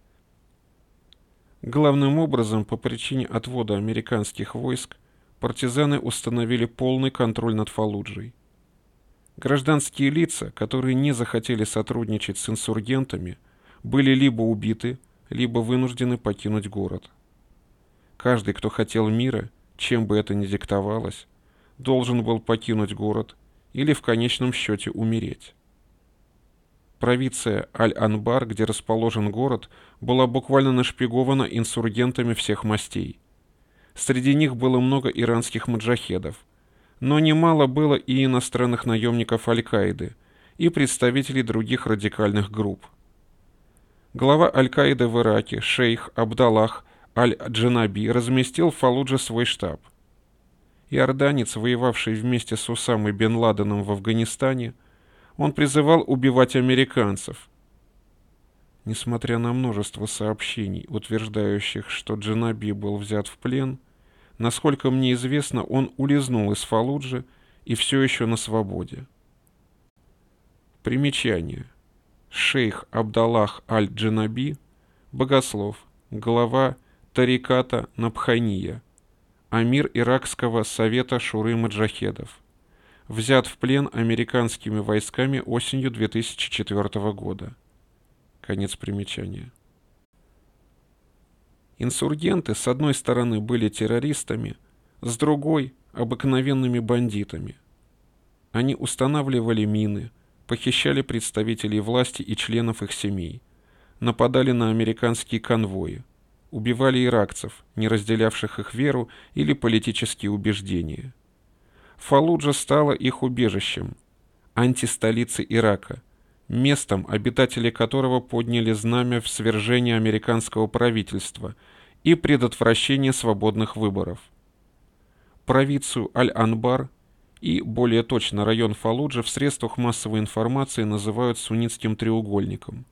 Главным образом, по причине отвода американских войск, партизаны установили полный контроль над Фаллуджей. Гражданские лица, которые не захотели сотрудничать с инсургентами, были либо убиты, либо вынуждены покинуть город. Каждый, кто хотел мира, чем бы это ни диктовалось, должен был покинуть город или в конечном счете умереть. Провинция Аль-Анбар, где расположен город, была буквально нашпигована инсургентами всех мастей. Среди них было много иранских маджахедов, но немало было и иностранных наемников Аль-Каиды и представителей других радикальных групп. Глава Аль-Каиды в Ираке, шейх Абдаллах Аль-Джанаби, разместил в Фаллудже свой штаб. Иорданец, воевавший вместе с Усамой бен Ладеном в Афганистане, он призывал убивать американцев. Несмотря на множество сообщений, утверждающих, что Джанаби был взят в плен, насколько мне известно, он улизнул из Фаллуджи и все еще на свободе. Примечание. Шейх Абдаллах Аль-Джанаби, богослов, глава Тариката Набхания, амир Иракского совета Шуры Маджахедов, взят в плен американскими войсками осенью две тысячи четвёртого года. Конец примечания. Инсургенты, с одной стороны, были террористами, с другой — обыкновенными бандитами. Они устанавливали мины, похищали представителей власти и членов их семей, нападали на американские конвои, убивали иракцев, не разделявших их веру или политические убеждения. Фаллуджа стала их убежищем, антистолицей Ирака, местом, обитатели которого подняли знамя в свержении американского правительства и предотвращение свободных выборов. Провинцию Аль-Анбар и, более точно, район Фаллуджа в средствах массовой информации называют суннитским треугольником.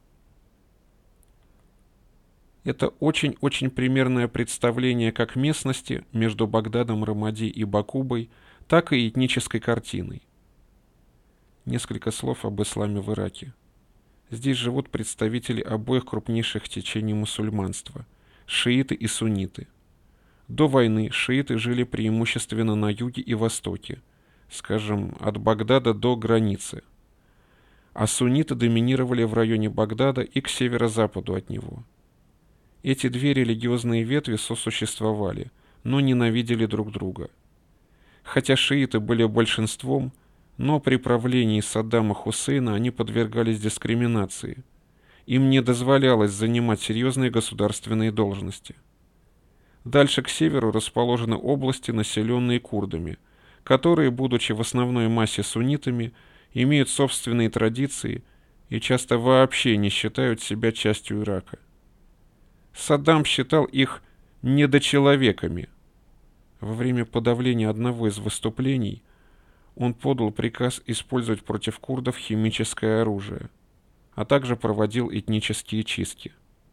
Это очень-очень примерное представление как местности между Багдадом, Рамади и Бакубой, так и этнической картиной. Несколько слов об исламе в Ираке. Здесь живут представители обоих крупнейших течений мусульманства – шииты и сунниты. До войны шииты жили преимущественно на юге и востоке, скажем, от Багдада до границы, а сунниты доминировали в районе Багдада и к северо-западу от него. Эти две религиозные ветви сосуществовали, но ненавидели друг друга. Хотя шииты были большинством, но при правлении Саддама Хусейна они подвергались дискриминации. Им не дозволялось занимать серьезные государственные должности. Дальше к северу расположены области, населенные курдами, которые, будучи в основной массе суннитами, имеют собственные традиции и часто вообще не считают себя частью Ирака. Саддам считал их недочеловеками. Во время подавления одного из выступлений он подал приказ использовать против курдов химическое оружие, а также проводил этнические чистки.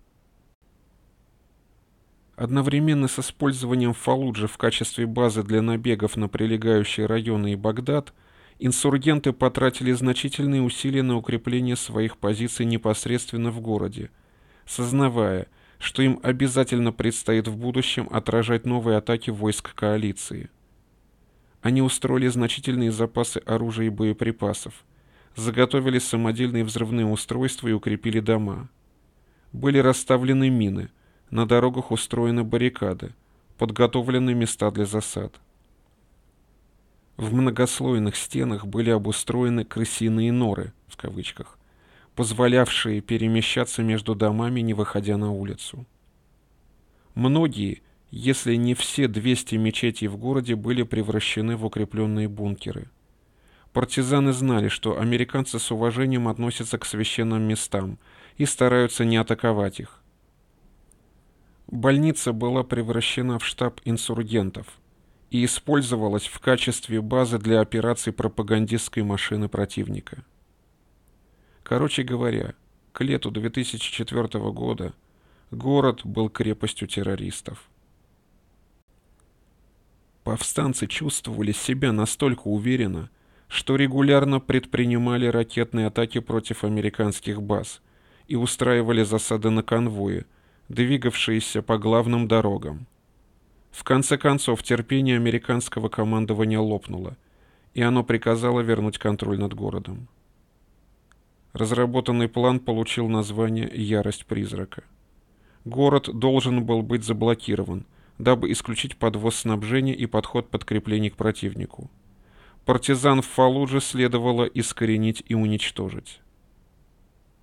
Одновременно с использованием Фаллуджи в качестве базы для набегов на прилегающие районы и Багдад, инсургенты потратили значительные усилия на укрепление своих позиций непосредственно в городе, сознавая, что им обязательно предстоит в будущем отражать новые атаки войск коалиции. Они устроили значительные запасы оружия и боеприпасов, заготовили самодельные взрывные устройства и укрепили дома. Были расставлены мины, на дорогах устроены баррикады, подготовлены места для засад. В многослойных стенах были обустроены «крысиные норы», в кавычках, позволявшие перемещаться между домами, не выходя на улицу. Многие, если не все двести мечетей в городе, были превращены в укрепленные бункеры. Партизаны знали, что американцы с уважением относятся к священным местам и стараются не атаковать их. Больница была превращена в штаб инсургентов и использовалась в качестве базы для операций пропагандистской машины противника. Короче говоря, к лету две тысячи четвёртого года город был крепостью террористов. Повстанцы чувствовали себя настолько уверенно, что регулярно предпринимали ракетные атаки против американских баз и устраивали засады на конвои, двигавшиеся по главным дорогам. В конце концов, терпение американского командования лопнуло, и оно приказало вернуть контроль над городом. Разработанный план получил название «Ярость призрака». Город должен был быть заблокирован, дабы исключить подвоз снабжения и подход подкреплений к противнику. Партизан в Фаллудже следовало искоренить и уничтожить.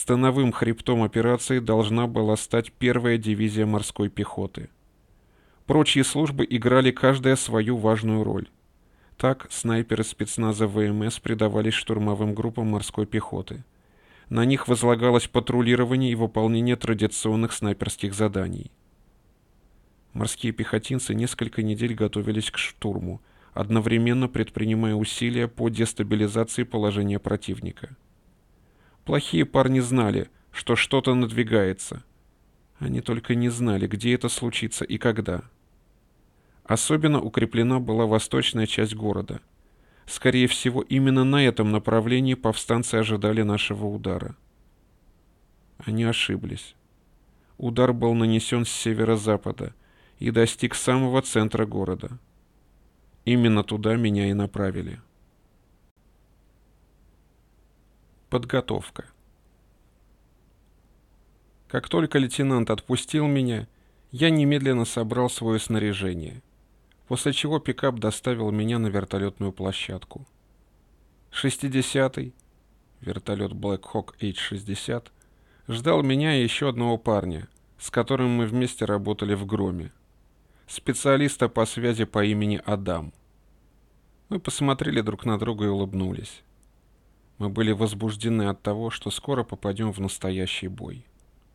Становым хребтом операции должна была стать первая дивизия морской пехоты. Прочие службы играли каждая свою важную роль. Так снайперы спецназа ВМС придавались штурмовым группам морской пехоты. На них возлагалось патрулирование и выполнение традиционных снайперских заданий. Морские пехотинцы несколько недель готовились к штурму, одновременно предпринимая усилия по дестабилизации положения противника. Плохие парни знали, что что-то надвигается. Они только не знали, где это случится и когда. Особенно укреплена была восточная часть города. Скорее всего, именно на этом направлении повстанцы ожидали нашего удара. Они ошиблись. Удар был нанесен с северо-запада и достиг самого центра города. Именно туда меня и направили. Подготовка. Как только лейтенант отпустил меня, я немедленно собрал свое снаряжение, после чего пикап доставил меня на вертолетную площадку. шестидесятый, вертолет Black Hawk эйч шестьдесят, ждал меня и еще одного парня, с которым мы вместе работали в Громе, специалиста по связи по имени Адам. Мы посмотрели друг на друга и улыбнулись. Мы были возбуждены от того, что скоро попадем в настоящий бой.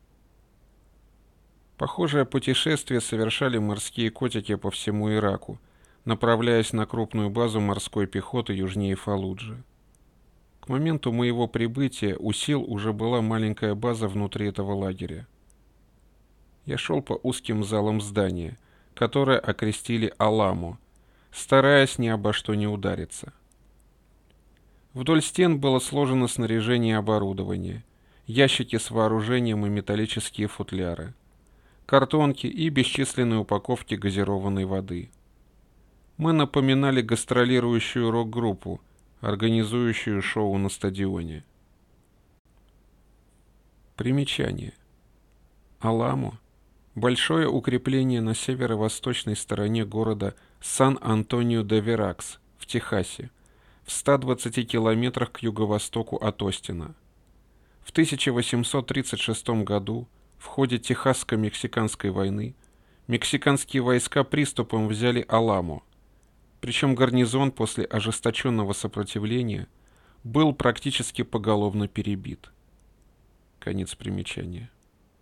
Похожее путешествие совершали морские котики по всему Ираку, направляясь на крупную базу морской пехоты южнее Фаллуджи. К моменту моего прибытия у сил уже была маленькая база внутри этого лагеря. Я шел по узким залам здания, которое окрестили Аламо, стараясь ни обо что не удариться. Вдоль стен было сложено снаряжение и оборудование, ящики с вооружением и металлические футляры, картонки и бесчисленные упаковки газированной воды. Мы напоминали гастролирующую рок-группу, организующую шоу на стадионе. Примечание. Аламо – большое укрепление на северо-восточной стороне города Сан-Антонио-де-Веракс в Техасе, в ста двадцати километрах к юго-востоку от Остина. В тысяча восемьсот тридцать шестом году в ходе Техасско-Мексиканской войны мексиканские войска приступом взяли Аламо, причем гарнизон после ожесточенного сопротивления был практически поголовно перебит. Конец примечания.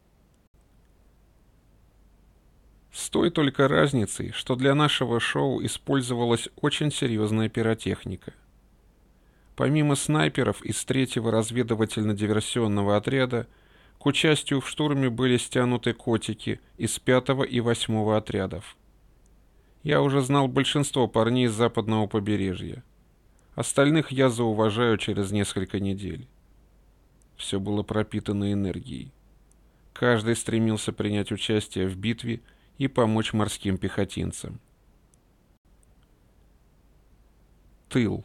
С той только разницей, что для нашего шоу использовалась очень серьезная пиротехника. Помимо снайперов из третьего разведывательно-диверсионного отряда, к участию в штурме были стянуты котики из пятого и восьмого отрядов. Я уже знал большинство парней с западного побережья. Остальных я зауважаю через несколько недель. Все было пропитано энергией. Каждый стремился принять участие в битве и помочь морским пехотинцам. Тыл.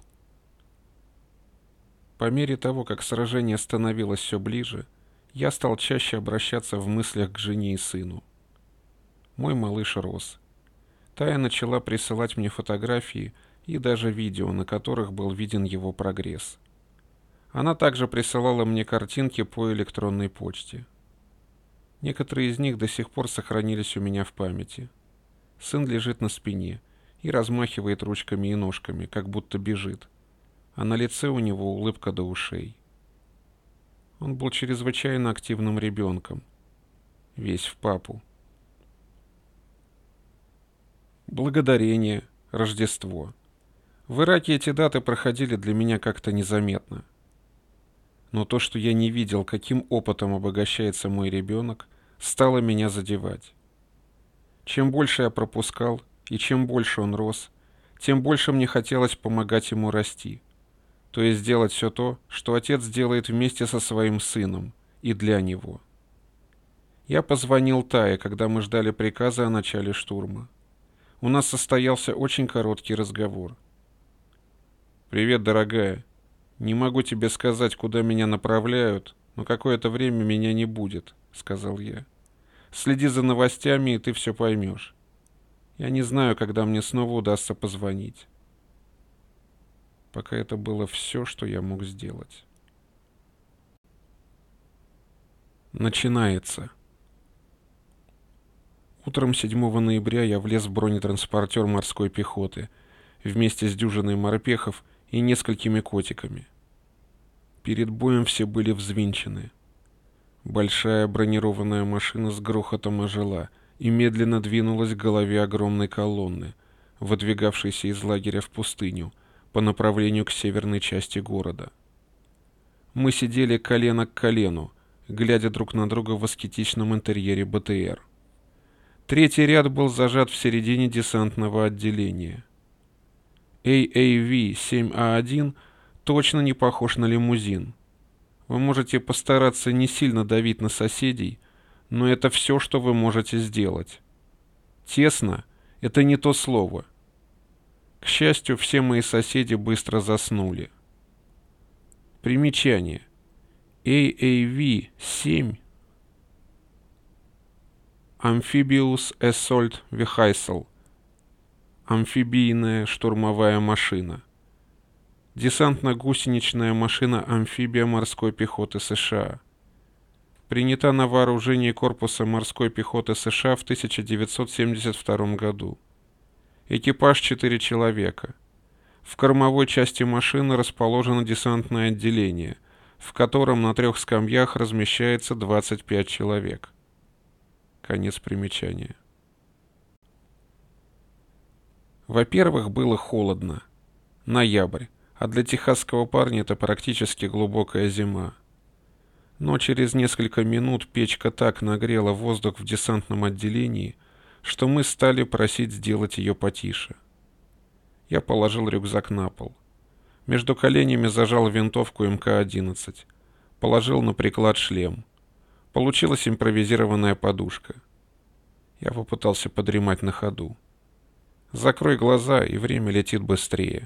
По мере того, как сражение становилось все ближе, я стал чаще обращаться в мыслях к жене и сыну. Мой малыш рос. Тая начала присылать мне фотографии и даже видео, на которых был виден его прогресс. Она также присылала мне картинки по электронной почте. Некоторые из них до сих пор сохранились у меня в памяти. Сын лежит на спине и размахивает ручками и ножками, как будто бежит, а на лице у него улыбка до ушей. Он был чрезвычайно активным ребенком, весь в папу. Благодарение, Рождество. В Ираке эти даты проходили для меня как-то незаметно. Но то, что я не видел, каким опытом обогащается мой ребенок, стало меня задевать. Чем больше я пропускал, и чем больше он рос, тем больше мне хотелось помогать ему расти. То есть делать все то, что отец делает вместе со своим сыном, и для него. Я позвонил Тае, когда мы ждали приказа о начале штурма. У нас состоялся очень короткий разговор. «Привет, дорогая. Не могу тебе сказать, куда меня направляют, но какое-то время меня не будет», — сказал я. «Следи за новостями, и ты все поймешь. Я не знаю, когда мне снова удастся позвонить». Пока это было все, что я мог сделать. Начинается. Утром седьмого ноября я влез в бронетранспортер морской пехоты вместе с дюжиной морпехов и несколькими котиками. Перед боем все были взвинчены. Большая бронированная машина с грохотом ожила и медленно двинулась к голове огромной колонны, выдвигавшейся из лагеря в пустыню по направлению к северной части города. Мы сидели колено к колену, глядя друг на друга в аскетичном интерьере БТР. Третий ряд был зажат в середине десантного отделения. эй эй ви семь а один точно не похож на лимузин. Вы можете постараться не сильно давить на соседей, но это все, что вы можете сделать. Тесно — это не то слово. К счастью, все мои соседи быстро заснули. Примечание. эй эй ви семь Amphibious Assault Vehicle. Амфибийная штурмовая машина. Десантно-гусеничная машина-амфибия морской пехоты США. Принята на вооружение корпуса морской пехоты США в тысяча девятьсот семьдесят втором году. Экипаж четыре человека. В кормовой части машины расположено десантное отделение, в котором на трех скамьях размещается двадцать пять человек. Конец примечания. Во-первых, было холодно. Ноябрь, а для техасского парня это практически глубокая зима. Но через несколько минут печка так нагрела воздух в десантном отделении, что мы стали просить сделать ее потише. Я положил рюкзак на пол. Между коленями зажал винтовку эм ка одиннадцать. Положил на приклад шлем. Получилась импровизированная подушка. Я попытался подремать на ходу. Закрой глаза, и время летит быстрее.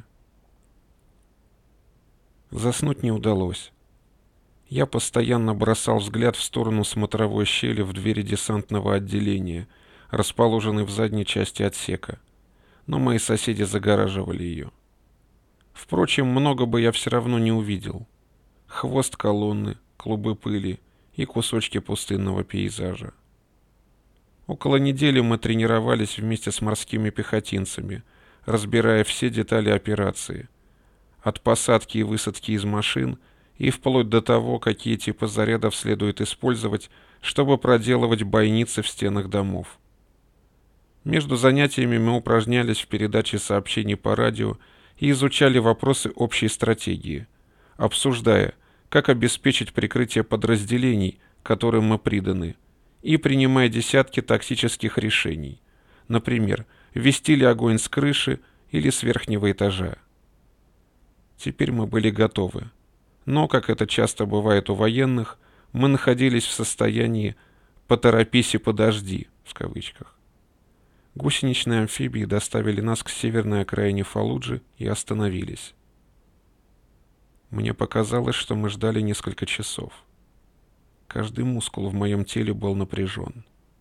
Заснуть не удалось. Я постоянно бросал взгляд в сторону смотровой щели в двери десантного отделения, расположенной в задней части отсека, но мои соседи загораживали ее. Впрочем, много бы я все равно не увидел. Хвост колонны, клубы пыли и кусочки пустынного пейзажа. Около недели мы тренировались вместе с морскими пехотинцами, разбирая все детали операции, от посадки и высадки из машин и вплоть до того, какие типы зарядов следует использовать, чтобы проделывать бойницы в стенах домов. Между занятиями мы упражнялись в передаче сообщений по радио и изучали вопросы общей стратегии, обсуждая, как обеспечить прикрытие подразделений, которым мы приданы, и принимая десятки тактических решений, например, вести ли огонь с крыши или с верхнего этажа. Теперь мы были готовы, но, как это часто бывает у военных, мы находились в состоянии «поторопись и подожди» в кавычках. Гусеничные амфибии доставили нас к северной окраине Фаллуджи и остановились. Мне показалось, что мы ждали несколько часов. Каждый мускул в моем теле был напряжен.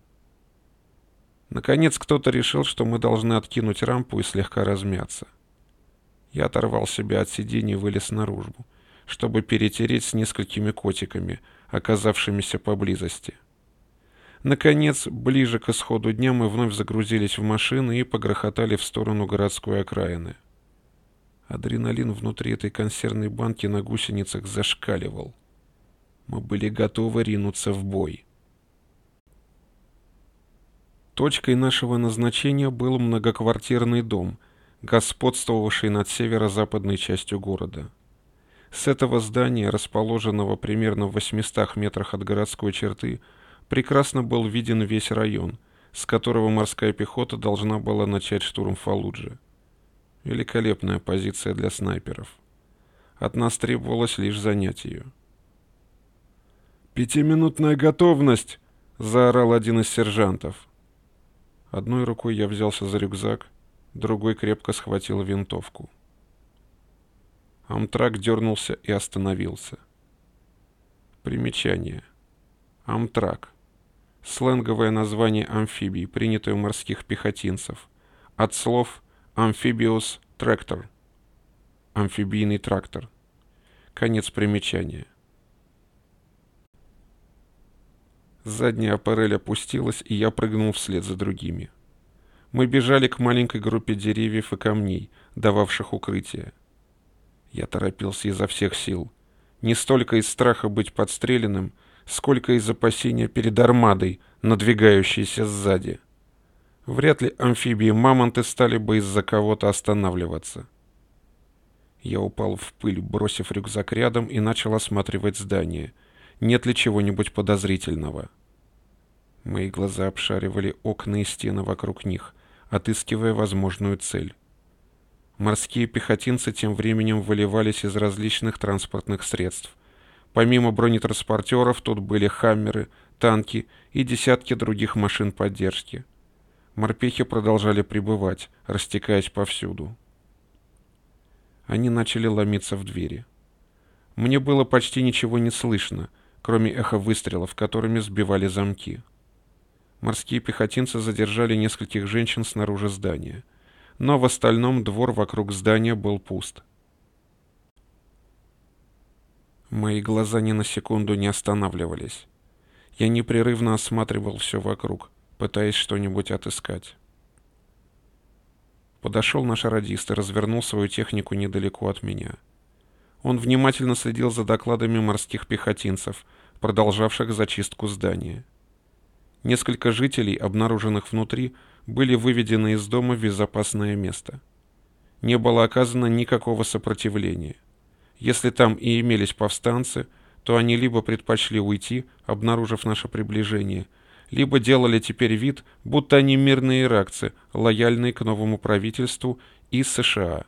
Наконец кто-то решил, что мы должны откинуть рампу и слегка размяться. Я оторвал себя от сиденья и вылез наружу, чтобы перетереть с несколькими котиками, оказавшимися поблизости. Наконец, ближе к исходу дня мы вновь загрузились в машины и погрохотали в сторону городской окраины. Адреналин внутри этой консервной банки на гусеницах зашкаливал. Мы были готовы ринуться в бой. Точкой нашего назначения был многоквартирный дом, господствовавший над северо-западной частью города. С этого здания, расположенного примерно в восьмистах метрах от городской черты, прекрасно был виден весь район, с которого морская пехота должна была начать штурм Фаллуджи. Великолепная позиция для снайперов. От нас требовалось лишь занять ее. «Пятиминутная готовность!» — заорал один из сержантов. Одной рукой я взялся за рюкзак, другой крепко схватил винтовку. Амтрак дернулся и остановился. Примечание. Амтрак. Сленговое название амфибий, принятое у морских пехотинцев. От слов «amphibious tractor» — амфибийный трактор. Конец примечания. Задняя аппарель опустилась, и я прыгнул вслед за другими. Мы бежали к маленькой группе деревьев и камней, дававших укрытие. Я торопился изо всех сил. Не столько из страха быть подстреленным, сколько из опасения перед армадой, надвигающейся сзади. Вряд ли амфибии-мамонты стали бы из-за кого-то останавливаться. Я упал в пыль, бросив рюкзак рядом, и начал осматривать здание. Нет ли чего-нибудь подозрительного? Мои глаза обшаривали окна и стены вокруг них, отыскивая возможную цель. Морские пехотинцы тем временем выливались из различных транспортных средств. Помимо бронетранспортеров тут были хаммеры, танки и десятки других машин поддержки. Морпехи продолжали прибывать, растекаясь повсюду. Они начали ломиться в двери. Мне было почти ничего не слышно, кроме эха выстрелов, которыми сбивали замки. Морские пехотинцы задержали нескольких женщин снаружи здания, но в остальном двор вокруг здания был пуст. Мои глаза ни на секунду не останавливались. Я непрерывно осматривал все вокруг, пытаясь что-нибудь отыскать. Подошел наш радист и развернул свою технику недалеко от меня. Он внимательно следил за докладами морских пехотинцев, продолжавших зачистку здания. Несколько жителей, обнаруженных внутри, были выведены из дома в безопасное место. Не было оказано никакого сопротивления. Если там и имелись повстанцы, то они либо предпочли уйти, обнаружив наше приближение, либо делали теперь вид, будто они мирные иракцы, лояльные к новому правительству из США.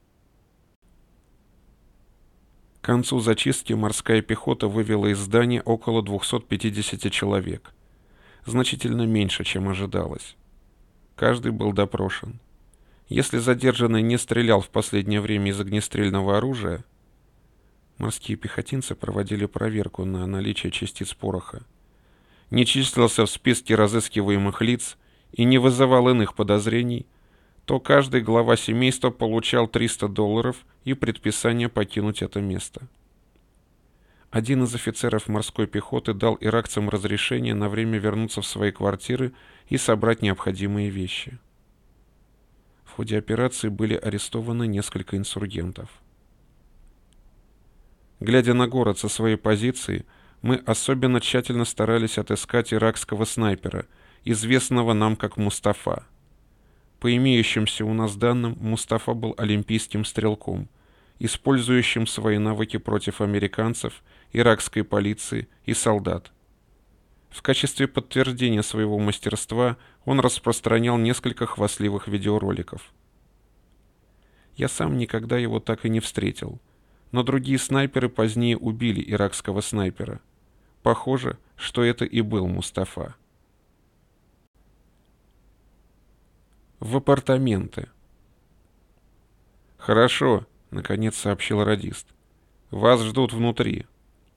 К концу зачистки морская пехота вывела из здания около двухсот пятидесяти человек. Значительно меньше, чем ожидалось. Каждый был допрошен. Если задержанный не стрелял в последнее время из огнестрельного оружия, морские пехотинцы проводили проверку на наличие частиц пороха, не числился в списке разыскиваемых лиц и не вызывал иных подозрений, то каждый глава семейства получал триста долларов и предписание покинуть это место. Один из офицеров морской пехоты дал иракцам разрешение на время вернуться в свои квартиры и собрать необходимые вещи. В ходе операции были арестованы несколько инсургентов. Глядя на город со своей позиции, мы особенно тщательно старались отыскать иракского снайпера, известного нам как Мустафа. По имеющимся у нас данным, Мустафа был олимпийским стрелком, использующим свои навыки против американцев, иракской полиции и солдат. В качестве подтверждения своего мастерства он распространял несколько хвастливых видеороликов. Я сам никогда его так и не встретил, но другие снайперы позднее убили иракского снайпера. Похоже, что это и был Мустафа. В апартаменты. «Хорошо», — наконец сообщил радист. «Вас ждут внутри».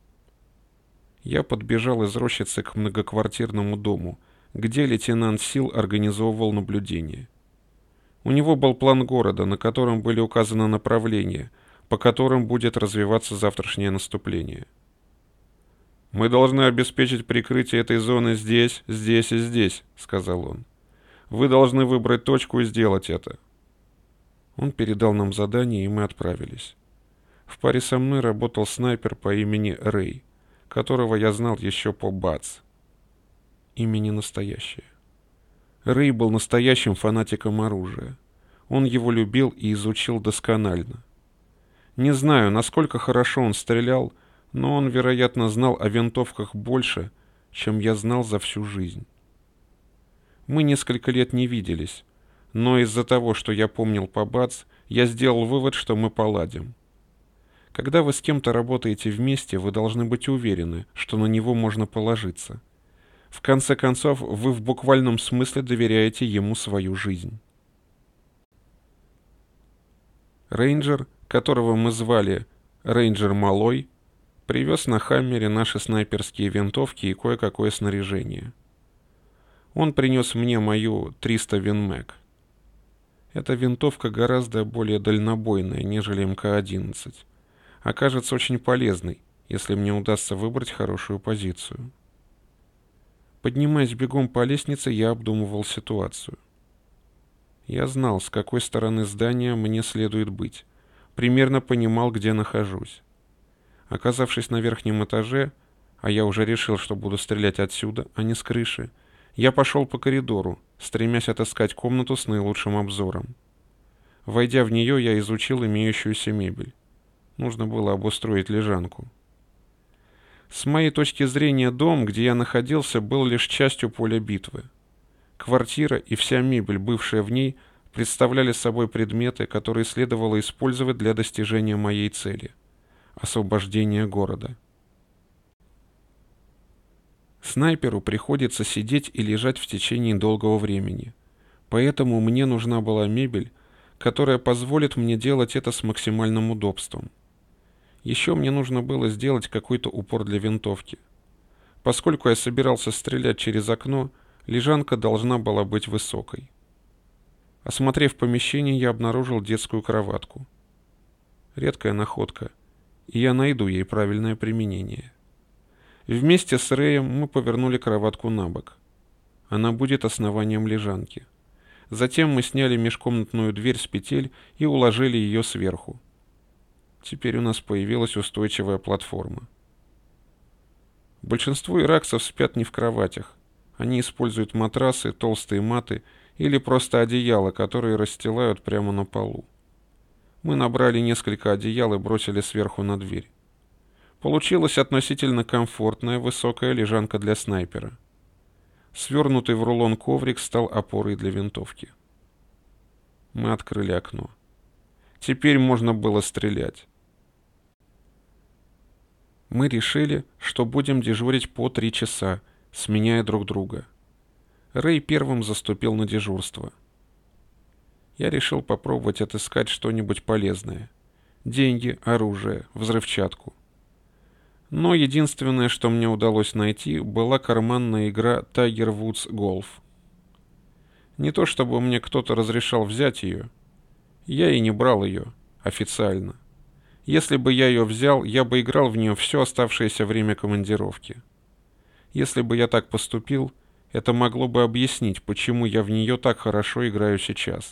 Я подбежал из рощицы к многоквартирному дому, где лейтенант Сил организовывал наблюдение. У него был план города, на котором были указаны направления, по которым будет развиваться завтрашнее наступление. «Мы должны обеспечить прикрытие этой зоны здесь, здесь и здесь», — сказал он. «Вы должны выбрать точку и сделать это». Он передал нам задание, и мы отправились. В паре со мной работал снайпер по имени Рэй, которого я знал еще по Бац. Имя не настоящее. Рэй был настоящим фанатиком оружия. Он его любил и изучил досконально. Не знаю, насколько хорошо он стрелял, но он, вероятно, знал о винтовках больше, чем я знал за всю жизнь. Мы несколько лет не виделись, но из-за того, что я помнил по Бац, я сделал вывод, что мы поладим. Когда вы с кем-то работаете вместе, вы должны быть уверены, что на него можно положиться. В конце концов, вы в буквальном смысле доверяете ему свою жизнь. Рейнджер, которого мы звали Рейнджер Малой, привез на Хаммере наши снайперские винтовки и кое-какое снаряжение. Он принес мне мою триста Винмэг. Эта винтовка гораздо более дальнобойная, нежели эм ка одиннадцать. Окажется очень полезной, если мне удастся выбрать хорошую позицию. Поднимаясь бегом по лестнице, я обдумывал ситуацию. Я знал, с какой стороны здания мне следует быть, примерно понимал, где нахожусь. Оказавшись на верхнем этаже, а я уже решил, что буду стрелять отсюда, а не с крыши, я пошел по коридору, стремясь отыскать комнату с наилучшим обзором. Войдя в нее, я изучил имеющуюся мебель. Нужно было обустроить лежанку. С моей точки зрения, дом, где я находился, был лишь частью поля битвы. Квартира и вся мебель, бывшая в ней, представляли собой предметы, которые следовало использовать для достижения моей цели — освобождения города. Снайперу приходится сидеть и лежать в течение долгого времени, поэтому мне нужна была мебель, которая позволит мне делать это с максимальным удобством. Еще мне нужно было сделать какой-то упор для винтовки. Поскольку я собирался стрелять через окно, лежанка должна была быть высокой. Осмотрев помещение, я обнаружил детскую кроватку. Редкая находка, и я найду ей правильное применение. Вместе с Рэем мы повернули кроватку на бок. Она будет основанием лежанки. Затем мы сняли межкомнатную дверь с петель и уложили ее сверху. Теперь у нас появилась устойчивая платформа. Большинство иракцев спят не в кроватях. Они используют матрасы, толстые маты или просто одеяла, которые расстилают прямо на полу. Мы набрали несколько одеял и бросили сверху на дверь. Получилась относительно комфортная высокая лежанка для снайпера. Свернутый в рулон коврик стал опорой для винтовки. Мы открыли окно. Теперь можно было стрелять. Мы решили, что будем дежурить по три часа, сменяя друг друга. Рэй первым заступил на дежурство. Я решил попробовать отыскать что-нибудь полезное. Деньги, оружие, взрывчатку. Но единственное, что мне удалось найти, была карманная игра Tiger Woods Golf. Не то чтобы мне кто-то разрешал взять ее. Я и не брал ее официально. Если бы я ее взял, я бы играл в нее все оставшееся время командировки. Если бы я так поступил, это могло бы объяснить, почему я в нее так хорошо играю сейчас.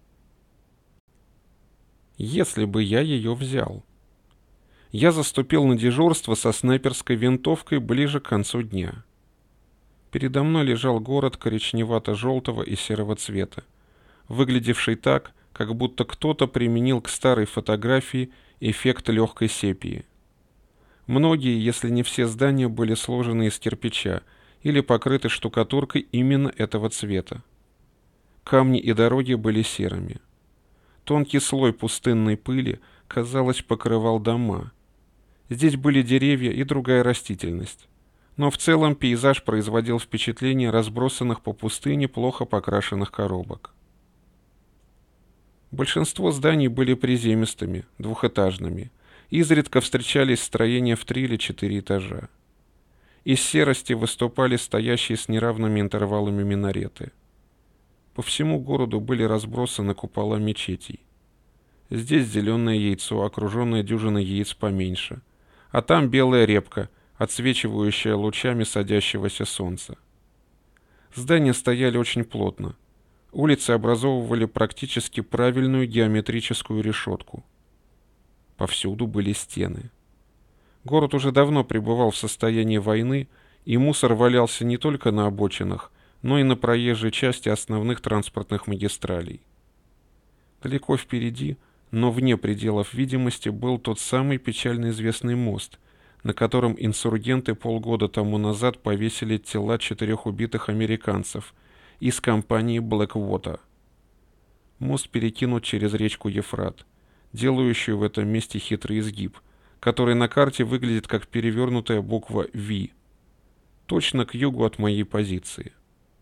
Если бы я ее взял. Я заступил на дежурство со снайперской винтовкой ближе к концу дня. Передо мной лежал город коричневато-желтого и серого цвета, выглядевший так, как будто кто-то применил к старой фотографии эффект легкой сепии. Многие, если не все здания, были сложены из кирпича или покрыты штукатуркой именно этого цвета. Камни и дороги были серыми. Тонкий слой пустынной пыли, казалось, покрывал дома. Здесь были деревья и другая растительность. Но в целом пейзаж производил впечатление разбросанных по пустыне плохо покрашенных коробок. Большинство зданий были приземистыми, двухэтажными. Изредка встречались строения в три или четыре этажа. Из серости выступали стоящие с неравными интервалами минареты. По всему городу были разбросаны купола мечетей. Здесь зеленое яйцо, окруженное дюжиной яиц поменьше, а там белая репка, отсвечивающая лучами садящегося солнца. Здания стояли очень плотно. Улицы образовывали практически правильную геометрическую решетку. Повсюду были стены. Город уже давно пребывал в состоянии войны, и мусор валялся не только на обочинах, но и на проезжей части основных транспортных магистралей. Далеко впереди, но вне пределов видимости, был тот самый печально известный мост, на котором инсургенты полгода тому назад повесили тела четырех убитых американцев из компании Blackwater. Мост перекинут через речку Ефрат, делающую в этом месте хитрый изгиб, который на карте выглядит как перевернутая буква V, точно к югу от моей позиции.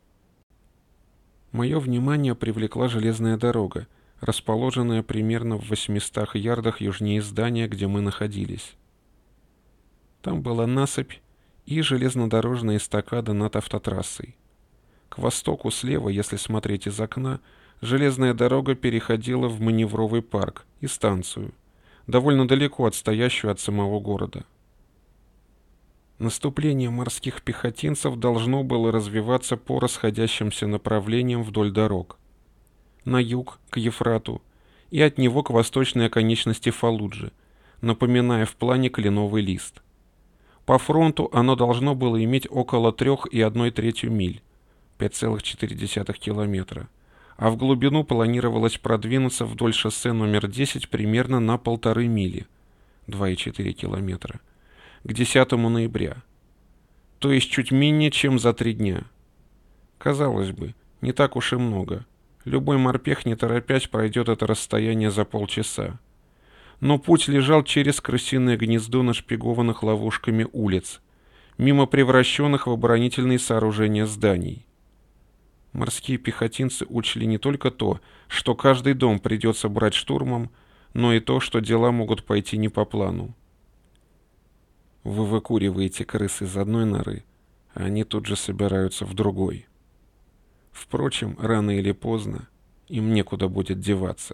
Мое внимание привлекла железная дорога, расположенная примерно в восьмистах ярдах южнее здания, где мы находились. Там была насыпь и железнодорожная эстакада над автотрассой. К востоку слева, если смотреть из окна, железная дорога переходила в маневровый парк и станцию, довольно далеко отстоящую от самого города. Наступление морских пехотинцев должно было развиваться по расходящимся направлениям вдоль дорог. На юг, к Ефрату, и от него к восточной оконечности Фаллуджи, напоминая в плане кленовый лист. По фронту оно должно было иметь около трех и одной третью миль, пять целых четыре десятых километра, а в глубину планировалось продвинуться вдоль шоссе номер десять примерно на полторы мили, два и четыре километра, к десятому ноября, то есть чуть менее чем за три дня. Казалось бы, не так уж и много. Любой морпех, не торопясь, пройдет это расстояние за полчаса. Но путь лежал через крысиное гнездо нашпигованных ловушками улиц, мимо превращенных в оборонительные сооружения зданий. Морские пехотинцы учли не только то, что каждый дом придется брать штурмом, но и то, что дела могут пойти не по плану. Вы выкуриваете крыс из одной норы, а они тут же собираются в другой. Впрочем, рано или поздно им некуда будет деваться.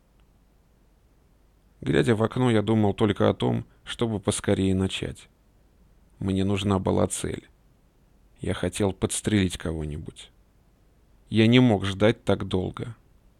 Глядя в окно, я думал только о том, чтобы поскорее начать. Мне нужна была цель. Я хотел подстрелить кого-нибудь. Я не мог ждать так долго.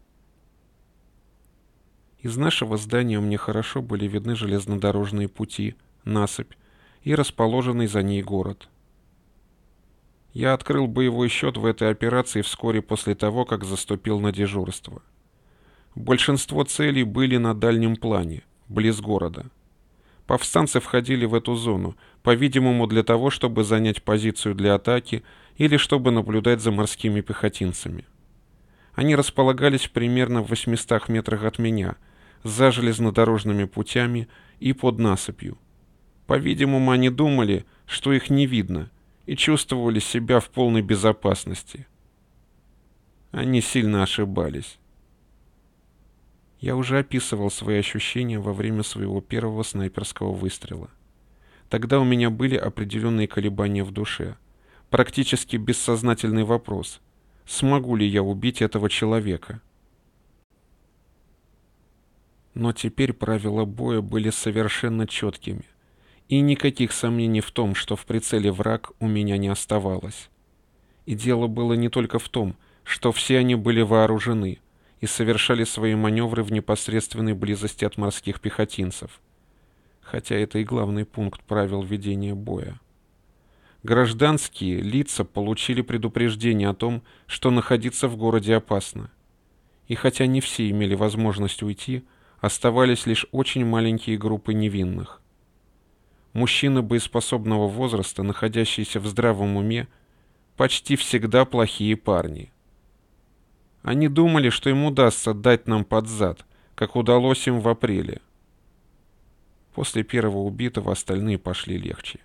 Из нашего здания мне хорошо были видны железнодорожные пути, насыпь и расположенный за ней город. Я открыл боевой счет в этой операции вскоре после того, как заступил на дежурство. Большинство целей были на дальнем плане, близ города. Повстанцы входили в эту зону, по-видимому, для того, чтобы занять позицию для атаки или чтобы наблюдать за морскими пехотинцами. Они располагались примерно в восьмистах метрах от меня, за железнодорожными путями и под насыпью. По-видимому, они думали, что их не видно, и чувствовали себя в полной безопасности. Они сильно ошибались. Я уже описывал свои ощущения во время своего первого снайперского выстрела. Тогда у меня были определенные колебания в душе. Практически бессознательный вопрос: смогу ли я убить этого человека? Но теперь правила боя были совершенно четкими, и никаких сомнений в том, что в прицеле враг, у меня не оставалось. И дело было не только в том, что все они были вооружены и совершали свои маневры в непосредственной близости от морских пехотинцев, хотя это и главный пункт правил ведения боя. Гражданские лица получили предупреждение о том, что находиться в городе опасно. И хотя не все имели возможность уйти, оставались лишь очень маленькие группы невинных. Мужчины боеспособного возраста, находящиеся в здравом уме, почти всегда плохие парни. Они думали, что им удастся дать нам под зад, как удалось им в апреле. После первого убитого остальные пошли легче.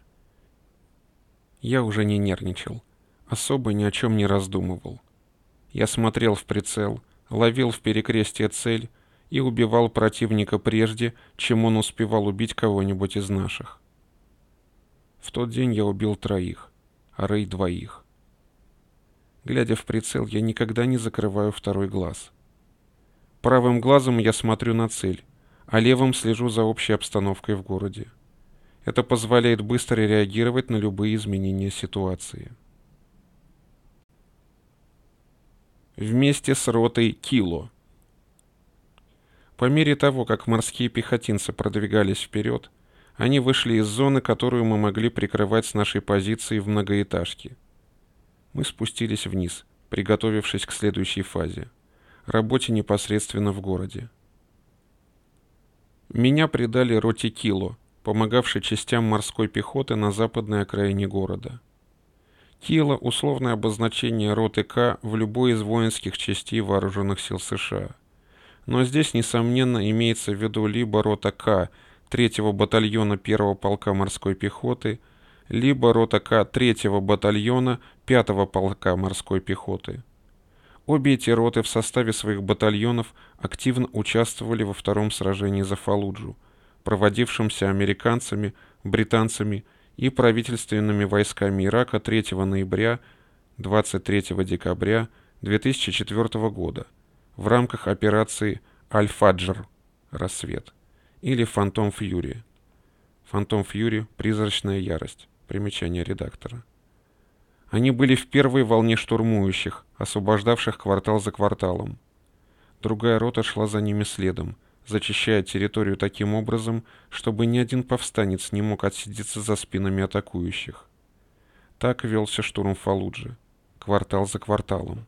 Я уже не нервничал, особо ни о чем не раздумывал. Я смотрел в прицел, ловил в перекрестие цель и убивал противника прежде, чем он успевал убить кого-нибудь из наших. В тот день я убил троих, а Рэй двоих. Глядя в прицел, я никогда не закрываю второй глаз. Правым глазом я смотрю на цель, а левым слежу за общей обстановкой в городе. Это позволяет быстро реагировать на любые изменения ситуации. Вместе с ротой Кило. По мере того, как морские пехотинцы продвигались вперед, они вышли из зоны, которую мы могли прикрывать с нашей позиции в многоэтажке. Мы спустились вниз, приготовившись к следующей фазе — работе непосредственно в городе. Меня придали роте Кило, помогавшей частям морской пехоты на западной окраине города. Кило — условное обозначение роты К в любой из воинских частей вооруженных сил США. Но здесь, несомненно, имеется в виду либо рота К третьего батальона первого полка морской пехоты, либо рота К третьего батальона пятого полка морской пехоты. Обе эти роты в составе своих батальонов активно участвовали во втором сражении за Фаллуджу, проводившемся американцами, британцами и правительственными войсками Ирака третьего ноября — двадцать третьего декабря две тысячи четвёртого года в рамках операции «Аль-Фаджр» — «Рассвет» или «Фантом Фьюри». «Фантом Фьюри» — «Призрачная ярость», Примечание редактора. Они были в первой волне штурмующих, освобождавших квартал за кварталом. Другая рота шла за ними следом, зачищая территорию таким образом, чтобы ни один повстанец не мог отсидеться за спинами атакующих. Так велся штурм Фаллуджи, квартал за кварталом.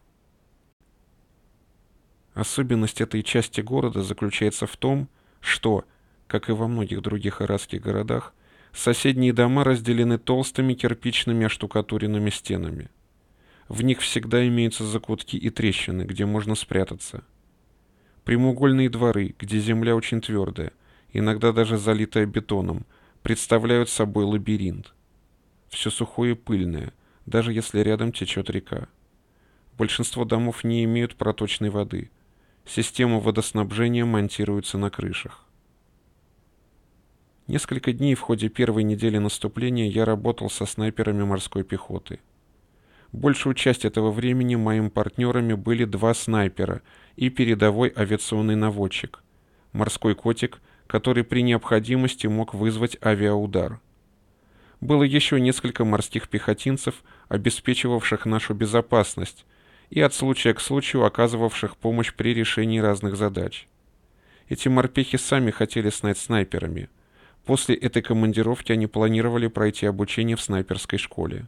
Особенность этой части города заключается в том, что, как и во многих других иракских городах, соседние дома разделены толстыми кирпичными оштукатуренными стенами. В них всегда имеются закутки и трещины, где можно спрятаться. Прямоугольные дворы, где земля очень твердая, иногда даже залитая бетоном, представляют собой лабиринт. Все сухое и пыльное, даже если рядом течет река. Большинство домов не имеют проточной воды. Система водоснабжения монтируется на крышах. Несколько дней в ходе первой недели наступления я работал со снайперами морской пехоты. Большую часть этого времени моими партнерами были два снайпера и передовой авиационный наводчик, морской котик, который при необходимости мог вызвать авиаудар. Было еще несколько морских пехотинцев, обеспечивавших нашу безопасность и от случая к случаю оказывавших помощь при решении разных задач. Эти морпехи сами хотели стать снайперами. После этой командировки они планировали пройти обучение в снайперской школе.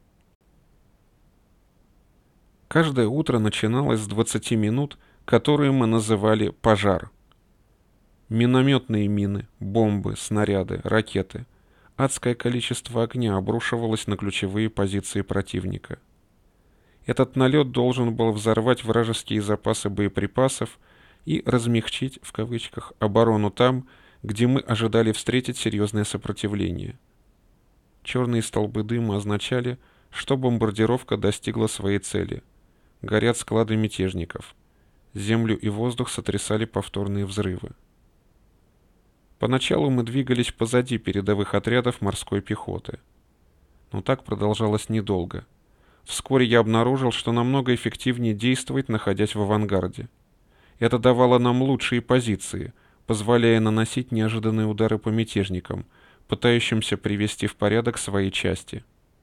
Каждое утро начиналось с двадцати минут, которые мы называли «пожар». Минометные мины, бомбы, снаряды, ракеты. Адское количество огня обрушивалось на ключевые позиции противника. Этот налет должен был взорвать вражеские запасы боеприпасов и «размягчить» в кавычках оборону там, где мы ожидали встретить серьезное сопротивление. Черные столбы дыма означали, что бомбардировка достигла своей цели. Горят склады мятежников. Землю и воздух сотрясали повторные взрывы. Поначалу мы двигались позади передовых отрядов морской пехоты. Но так продолжалось недолго. Вскоре я обнаружил, что намного эффективнее действовать, находясь в авангарде. Это давало нам лучшие позиции, позволяя наносить неожиданные удары по мятежникам, пытающимся привести в порядок свои части.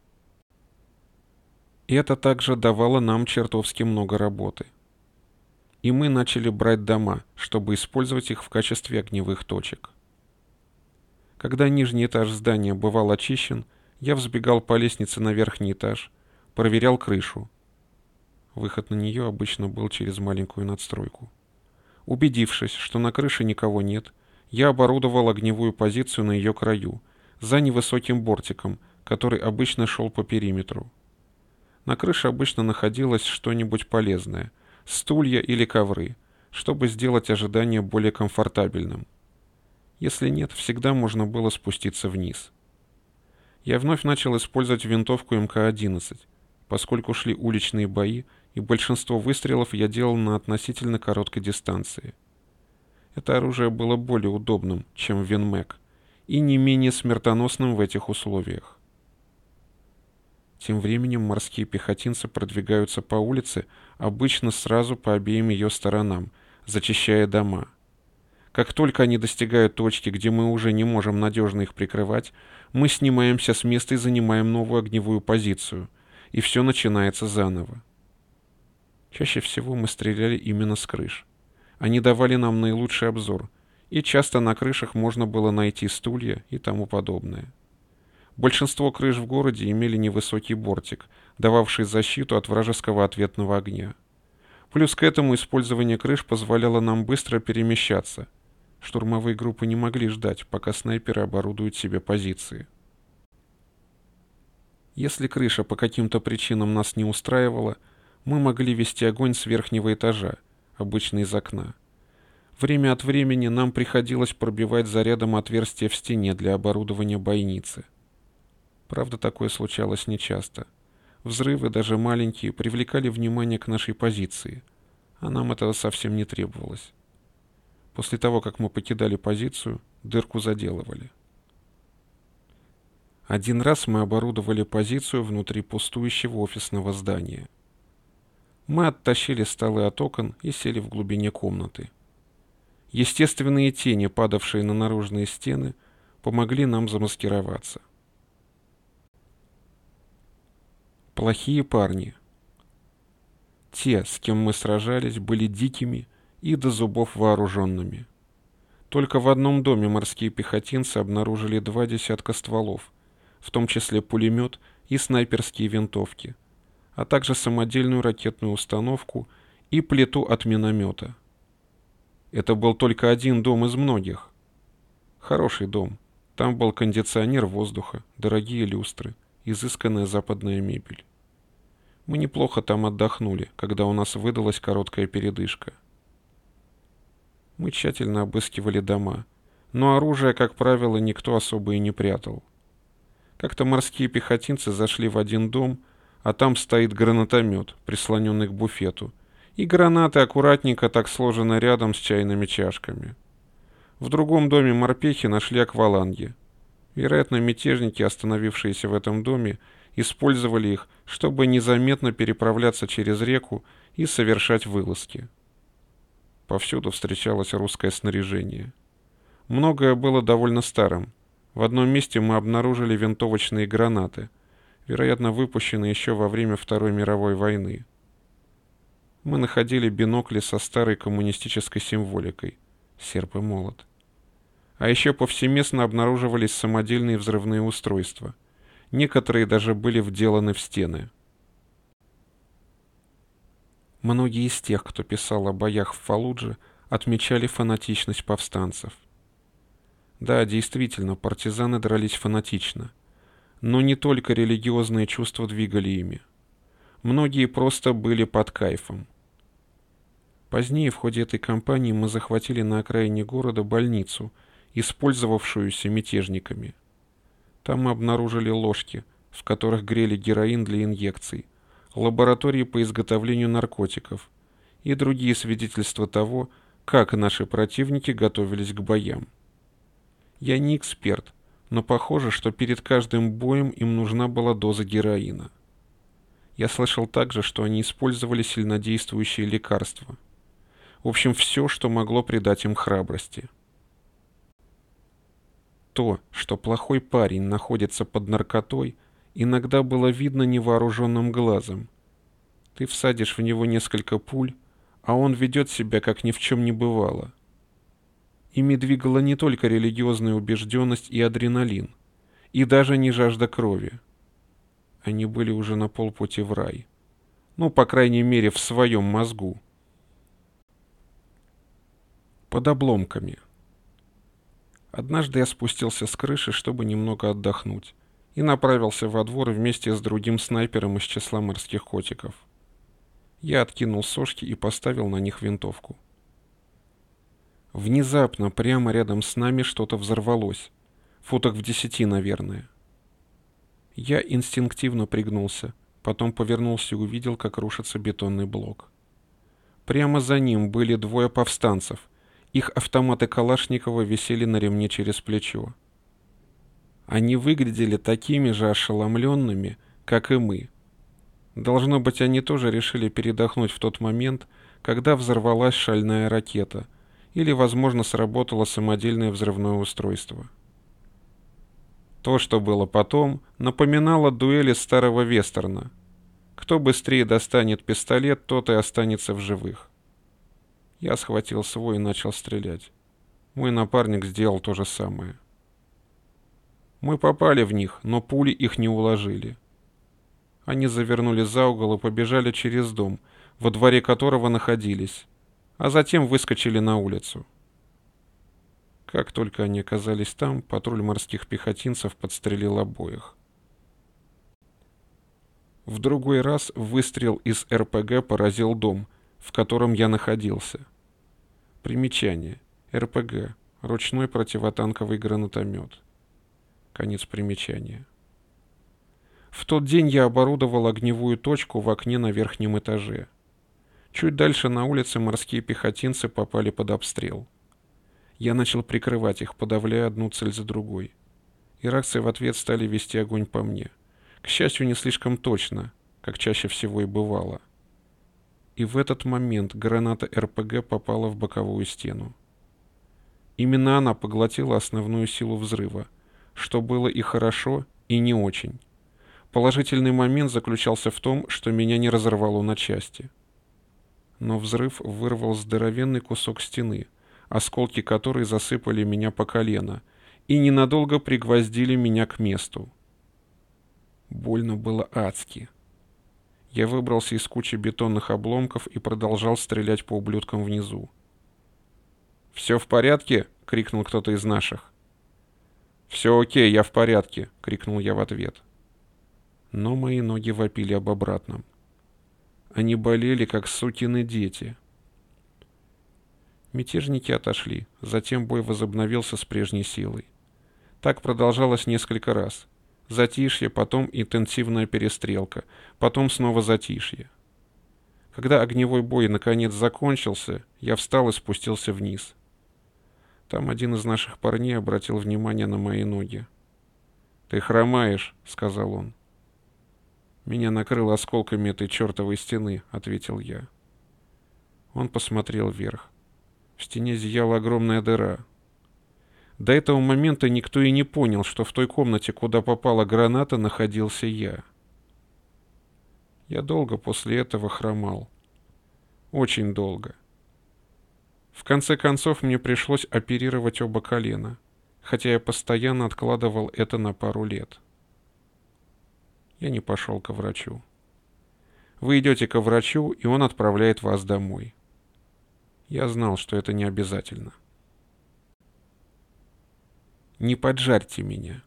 И это также давало нам чертовски много работы. И мы начали брать дома, чтобы использовать их в качестве огневых точек. Когда нижний этаж здания бывал очищен, я взбегал по лестнице на верхний этаж, проверял крышу. Выход на нее обычно был через маленькую надстройку. Убедившись, что на крыше никого нет, я оборудовал огневую позицию на ее краю, за невысоким бортиком, который обычно шел по периметру. На крыше обычно находилось что-нибудь полезное, стулья или ковры, чтобы сделать ожидание более комфортабельным. Если нет, всегда можно было спуститься вниз. Я вновь начал использовать винтовку эм ка одиннадцать, поскольку шли уличные бои, и большинство выстрелов я делал на относительно короткой дистанции. Это оружие было более удобным, чем Винмэг, и не менее смертоносным в этих условиях. Тем временем морские пехотинцы продвигаются по улице, обычно сразу по обеим ее сторонам, зачищая дома. Как только они достигают точки, где мы уже не можем надежно их прикрывать, мы снимаемся с места и занимаем новую огневую позицию, и все начинается заново. Чаще всего мы стреляли именно с крыш. Они давали нам наилучший обзор, и часто на крышах можно было найти стулья и тому подобное. Большинство крыш в городе имели невысокий бортик, дававший защиту от вражеского ответного огня. Плюс к этому использование крыш позволяло нам быстро перемещаться. Штурмовые группы не могли ждать, пока снайперы оборудуют себе позиции. Если крыша по каким-то причинам нас не устраивала, мы могли вести огонь с верхнего этажа, обычно из окна. Время от времени нам приходилось пробивать зарядом отверстия в стене для оборудования бойницы. Правда, такое случалось нечасто. Взрывы, даже маленькие, привлекали внимание к нашей позиции, а нам этого совсем не требовалось. После того, как мы покидали позицию, дырку заделывали. Один раз мы оборудовали позицию внутри пустующего офисного здания. Мы оттащили столы от окон и сели в глубине комнаты. Естественные тени, падавшие на наружные стены, помогли нам замаскироваться. Плохие парни. Те, с кем мы сражались, были дикими и до зубов вооруженными. Только в одном доме морские пехотинцы обнаружили два десятка стволов, в том числе пулемет и снайперские винтовки, а также самодельную ракетную установку и плиту от миномета. Это был только один дом из многих. Хороший дом. Там был кондиционер воздуха, дорогие люстры, изысканная западная мебель. Мы неплохо там отдохнули, когда у нас выдалась короткая передышка. Мы тщательно обыскивали дома, но оружие, как правило, никто особо и не прятал. Как-то морские пехотинцы зашли в один дом, а там стоит гранатомет, прислоненный к буфету, и гранаты аккуратненько так сложены рядом с чайными чашками. В другом доме морпехи нашли акваланги. Вероятно, мятежники, остановившиеся в этом доме, использовали их, чтобы незаметно переправляться через реку и совершать вылазки. Повсюду встречалось русское снаряжение. Многое было довольно старым. В одном месте мы обнаружили винтовочные гранаты, вероятно, выпущенные еще во время Второй мировой войны. Мы находили бинокли со старой коммунистической символикой — серп и молот. А еще повсеместно обнаруживались самодельные взрывные устройства. Некоторые даже были вделаны в стены. Многие из тех, кто писал о боях в Фаллудже, отмечали фанатичность повстанцев. Да, действительно, партизаны дрались фанатично. Но не только религиозные чувства двигали ими. Многие просто были под кайфом. Позднее в ходе этой кампании мы захватили на окраине города больницу, использовавшуюся мятежниками. Там мы обнаружили ложки, в которых грели героин для инъекций, лаборатории по изготовлению наркотиков и другие свидетельства того, как наши противники готовились к боям. Я не эксперт, но похоже, что перед каждым боем им нужна была доза героина. Я слышал также, что они использовали сильнодействующие лекарства. В общем, все, что могло придать им храбрости. То, что плохой парень находится под наркотой, иногда было видно невооруженным глазом. Ты всадишь в него несколько пуль, а он ведет себя, как ни в чем не бывало. Ими двигала не только религиозная убежденность и адреналин, и даже не жажда крови. Они были уже на полпути в рай. Ну, по крайней мере, в своем мозгу. Под обломками. Однажды я спустился с крыши, чтобы немного отдохнуть, и направился во двор вместе с другим снайпером из числа морских котиков. Я откинул сошки и поставил на них винтовку. Внезапно прямо рядом с нами что-то взорвалось, футах в десяти, наверное. Я инстинктивно пригнулся, потом повернулся и увидел, как рушится бетонный блок. Прямо за ним были двое повстанцев. Их автоматы Калашникова висели на ремне через плечо. Они выглядели такими же ошеломленными, как и мы. Должно быть, они тоже решили передохнуть в тот момент, когда взорвалась шальная ракета, или, возможно, сработало самодельное взрывное устройство. То, что было потом, напоминало дуэль из старого вестерна. Кто быстрее достанет пистолет, тот и останется в живых. Я схватил свой и начал стрелять. Мой напарник сделал то же самое. Мы попали в них, но пули их не уложили. Они завернули за угол и побежали через дом, во дворе которого находились, а затем выскочили на улицу. Как только они оказались там, патруль морских пехотинцев подстрелил обоих. В другой раз выстрел из эр пэ гэ поразил дом, в котором я находился. Примечание. эр пэ гэ. Ручной противотанковый гранатомет. Конец примечания. В тот день я оборудовал огневую точку в окне на верхнем этаже. Чуть дальше на улице морские пехотинцы попали под обстрел. Я начал прикрывать их, подавляя одну цель за другой. Иракцы в ответ стали вести огонь по мне. К счастью, не слишком точно, как чаще всего и бывало. И в этот момент граната эр пэ гэ попала в боковую стену. Именно она поглотила основную силу взрыва, что было и хорошо, и не очень. Положительный момент заключался в том, что меня не разорвало на части. Но взрыв вырвал здоровенный кусок стены, осколки которой засыпали меня по колено и ненадолго пригвоздили меня к месту. Больно было адски. Я выбрался из кучи бетонных обломков и продолжал стрелять по ублюдкам внизу. «Все в порядке?» — крикнул кто-то из наших. «Все окей, я в порядке!» — крикнул я в ответ. Но мои ноги вопили об обратном. Они болели, как сукины дети. Мятежники отошли, затем бой возобновился с прежней силой. Так продолжалось несколько раз. Затишье, потом интенсивная перестрелка, потом снова затишье. Когда огневой бой наконец закончился, я встал и спустился вниз. Там один из наших парней обратил внимание на мои ноги. «Ты хромаешь», — сказал он. «Меня накрыло осколками этой чертовой стены», — ответил я. Он посмотрел вверх. В стене зияла огромная дыра. До этого момента никто и не понял, что в той комнате, куда попала граната, находился я. Я долго после этого хромал. Очень долго. В конце концов, мне пришлось оперировать оба колена, хотя я постоянно откладывал это на пару лет. Я не пошел ко врачу. Вы идете ко врачу, и он отправляет вас домой. Я знал, что это не обязательно. Не поджарьте меня.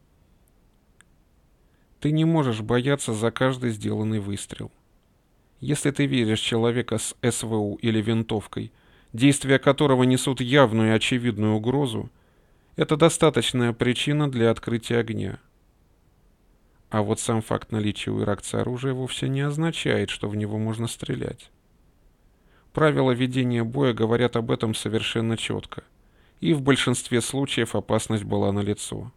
Ты не можешь бояться за каждый сделанный выстрел. Если ты веришь человека с эс вэ у или винтовкой, действия которого несут явную и очевидную угрозу, это достаточная причина для открытия огня. А вот сам факт наличия у иракца оружия вовсе не означает, что в него можно стрелять. Правила ведения боя говорят об этом совершенно четко, и в большинстве случаев опасность была налицо.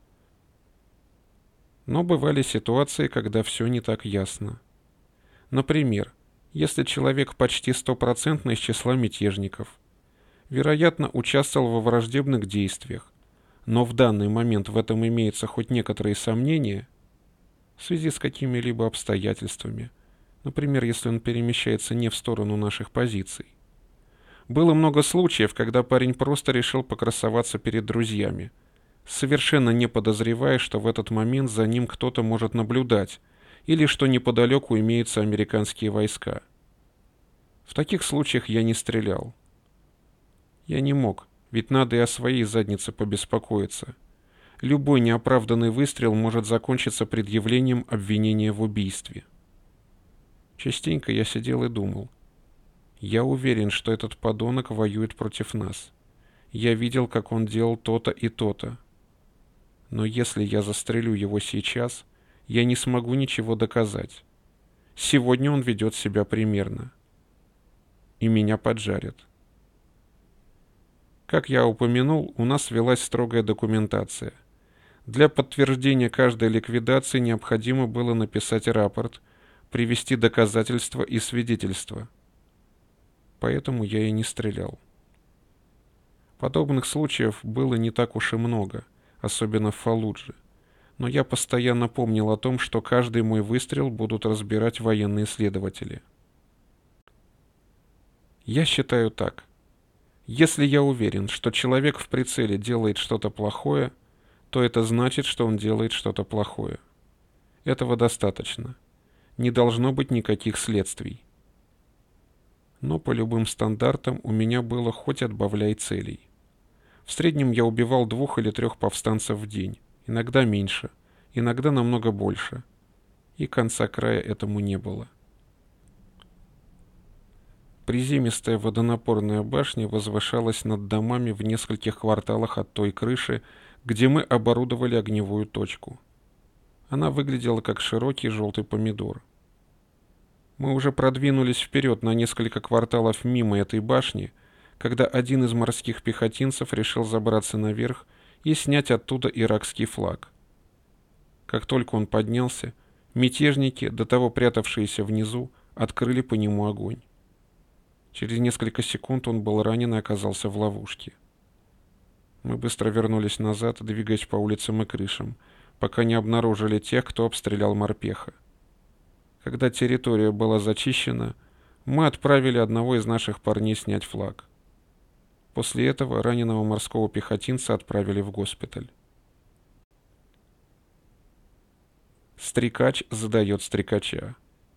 Но бывали ситуации, когда все не так ясно. Например, если человек почти стопроцентно из числа мятежников, вероятно, участвовал во враждебных действиях, но в данный момент в этом имеется хоть некоторые сомнения, в связи с какими-либо обстоятельствами, например, если он перемещается не в сторону наших позиций. Было много случаев, когда парень просто решил покрасоваться перед друзьями, совершенно не подозревая, что в этот момент за ним кто-то может наблюдать, или что неподалеку имеются американские войска. В таких случаях я не стрелял. Я не мог, ведь надо и о своей заднице побеспокоиться. Любой неоправданный выстрел может закончиться предъявлением обвинения в убийстве. Частенько я сидел и думал. Я уверен, что этот подонок воюет против нас. Я видел, как он делал то-то и то-то. Но если я застрелю его сейчас, я не смогу ничего доказать. Сегодня он ведет себя примерно. И меня поджарят. Как я упомянул, у нас велась строгая документация. Для подтверждения каждой ликвидации необходимо было написать рапорт, привести доказательства и свидетельства. Поэтому я и не стрелял. Подобных случаев было не так уж и много, особенно в Фаллудже. Но я постоянно помнил о том, что каждый мой выстрел будут разбирать военные следователи. Я считаю так. Если я уверен, что человек в прицеле делает что-то плохое, то это значит, что он делает что-то плохое. Этого достаточно. Не должно быть никаких следствий. Но по любым стандартам у меня было хоть отбавляй целей. В среднем я убивал двух или трех повстанцев в день, иногда меньше, иногда намного больше. И конца края этому не было. Приземистая водонапорная башня возвышалась над домами в нескольких кварталах от той крыши, где мы оборудовали огневую точку. Она выглядела как широкий желтый помидор. Мы уже продвинулись вперед на несколько кварталов мимо этой башни, когда один из морских пехотинцев решил забраться наверх и снять оттуда иракский флаг. Как только он поднялся, мятежники, до того прятавшиеся внизу, открыли по нему огонь. Через несколько секунд он был ранен и оказался в ловушке. Мы быстро вернулись назад, двигаясь по улицам и крышам, пока не обнаружили тех, кто обстрелял морпеха. Когда территория была зачищена, мы отправили одного из наших парней снять флаг. После этого раненого морского пехотинца отправили в госпиталь. Стрекач задает стрекача.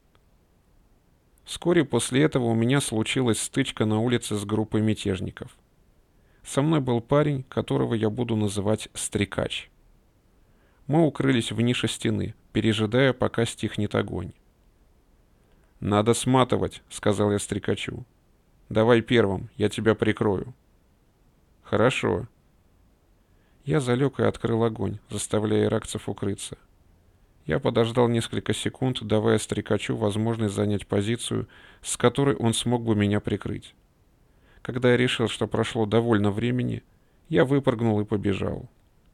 Вскоре после этого у меня случилась стычка на улице с группой мятежников. Со мной был парень, которого я буду называть Стрекач. Мы укрылись в нише стены, пережидая, пока стихнет огонь. «Надо сматывать», — сказал я Стрекачу. «Давай первым, я тебя прикрою». «Хорошо». Я залег и открыл огонь, заставляя иракцев укрыться. Я подождал несколько секунд, давая Стрекачу возможность занять позицию, с которой он смог бы меня прикрыть. Когда я решил, что прошло довольно времени, я выпрыгнул и побежал.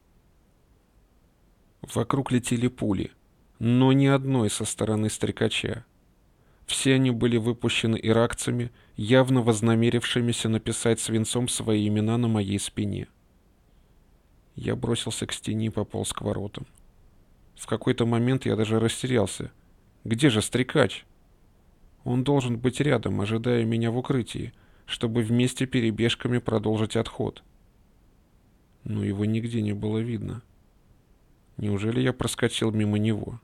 Вокруг летели пули, но ни одной со стороны Стрекача. Все они были выпущены иракцами, явно вознамерившимися написать свинцом свои имена на моей спине. Я бросился к стене и пополз к воротам. В какой-то момент я даже растерялся. Где же Стрекач? Он должен быть рядом, ожидая меня в укрытии, чтобы вместе перебежками продолжить отход. Но его нигде не было видно. Неужели я проскочил мимо него?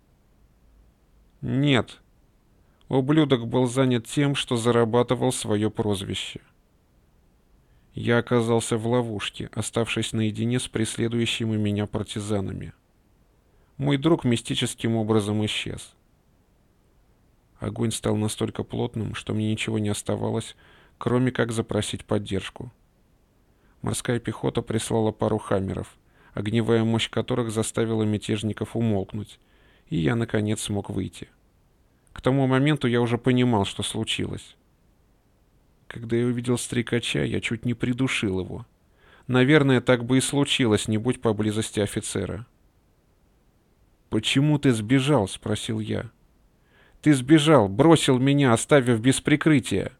Нет. Ублюдок был занят тем, что зарабатывал свое прозвище. Я оказался в ловушке, оставшись наедине с преследующими меня партизанами. Мой друг мистическим образом исчез. Огонь стал настолько плотным, что мне ничего не оставалось, кроме как запросить поддержку. Морская пехота прислала пару хаммеров, огневая мощь которых заставила мятежников умолкнуть, и я, наконец, смог выйти. К тому моменту я уже понимал, что случилось. Когда я увидел Стрекача, я чуть не придушил его. Наверное, так бы и случилось, не будь поблизости офицера. «Почему ты сбежал?» — спросил я. «Ты сбежал, бросил меня, оставив без прикрытия».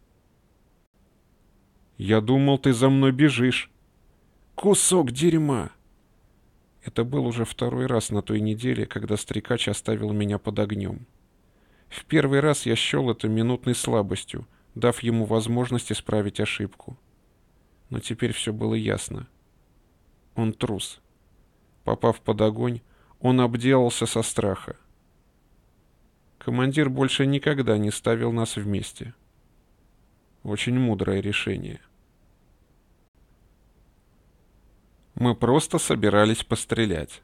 «Я думал, ты за мной бежишь». «Кусок дерьма!» Это был уже второй раз на той неделе, когда Стрекач оставил меня под огнем. В первый раз я счел это минутной слабостью, дав ему возможность исправить ошибку. Но теперь все было ясно. Он трус. Попав под огонь, он обделался со страха. Командир больше никогда не ставил нас вместе. Очень мудрое решение. Мы просто собирались пострелять.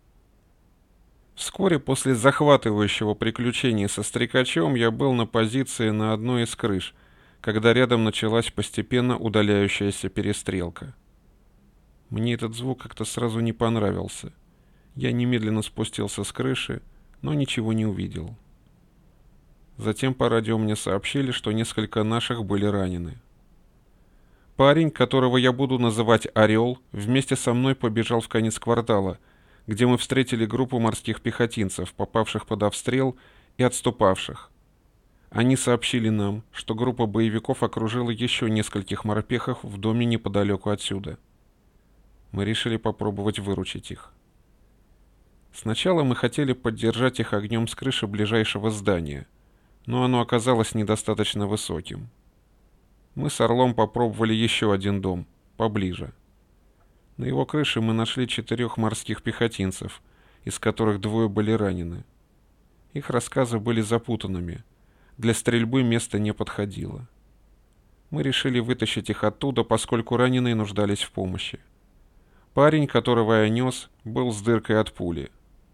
Вскоре после захватывающего приключения со Стрекачом я был на позиции на одной из крыш, когда рядом началась постепенно удаляющаяся перестрелка. Мне этот звук как-то сразу не понравился. Я немедленно спустился с крыши, но ничего не увидел. Затем по радио мне сообщили, что несколько наших были ранены. Парень, которого я буду называть «Орел», вместе со мной побежал в конец квартала, где мы встретили группу морских пехотинцев, попавших под обстрел и отступавших. Они сообщили нам, что группа боевиков окружила еще нескольких морпехов в доме неподалеку отсюда. Мы решили попробовать выручить их. Сначала мы хотели поддержать их огнем с крыши ближайшего здания, но оно оказалось недостаточно высоким. Мы с Орлом попробовали еще один дом, поближе. На его крыше мы нашли четырех морских пехотинцев, из которых двое были ранены. Их рассказы были запутанными. Для стрельбы место не подходило. Мы решили вытащить их оттуда, поскольку раненые нуждались в помощи. Парень, которого я нес, был с дыркой от пули.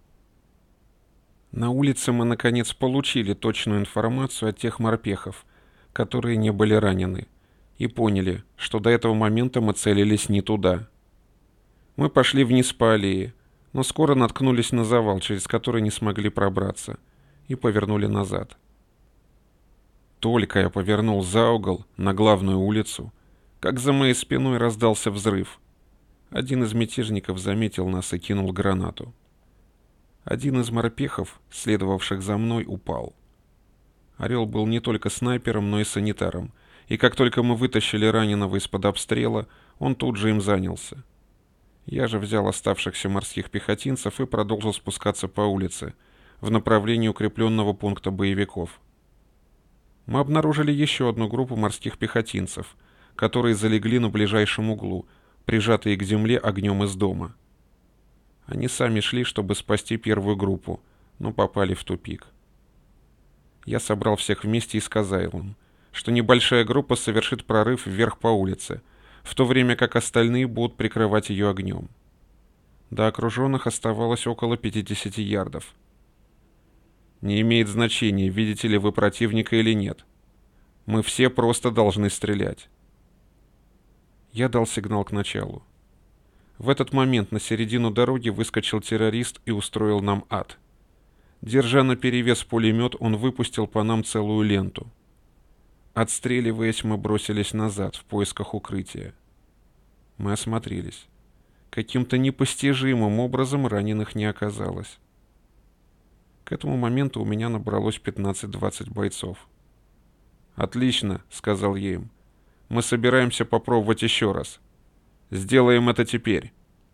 На улице мы, наконец, получили точную информацию от тех морпехов, которые не были ранены, и поняли, что до этого момента мы целились не туда. Мы пошли вниз по аллее, но скоро наткнулись на завал, через который не смогли пробраться, и повернули назад. Только я повернул за угол на главную улицу, как за моей спиной раздался взрыв. Один из мятежников заметил нас и кинул гранату. Один из морпехов, следовавших за мной, упал. Орел был не только снайпером, но и санитаром, и как только мы вытащили раненого из-под обстрела, он тут же им занялся. Я же взял оставшихся морских пехотинцев и продолжил спускаться по улице в направлении укрепленного пункта боевиков. Мы обнаружили еще одну группу морских пехотинцев, которые залегли на ближайшем углу, прижатые к земле огнем из дома. Они сами шли, чтобы спасти первую группу, но попали в тупик. Я собрал всех вместе и сказал им, что небольшая группа совершит прорыв вверх по улице, в то время как остальные будут прикрывать ее огнем. До окруженных оставалось около пятидесяти ярдов. Не имеет значения, видите ли вы противника или нет. Мы все просто должны стрелять. Я дал сигнал к началу. В этот момент на середину дороги выскочил террорист и устроил нам ад. Держа наперевес пулемет, он выпустил по нам целую ленту. Отстреливаясь, мы бросились назад в поисках укрытия. Мы осмотрелись. Каким-то непостижимым образом раненых не оказалось. К этому моменту у меня набралось пятнадцать-двадцать бойцов. «Отлично», — сказал я им. «Мы собираемся попробовать еще раз. Сделаем это теперь».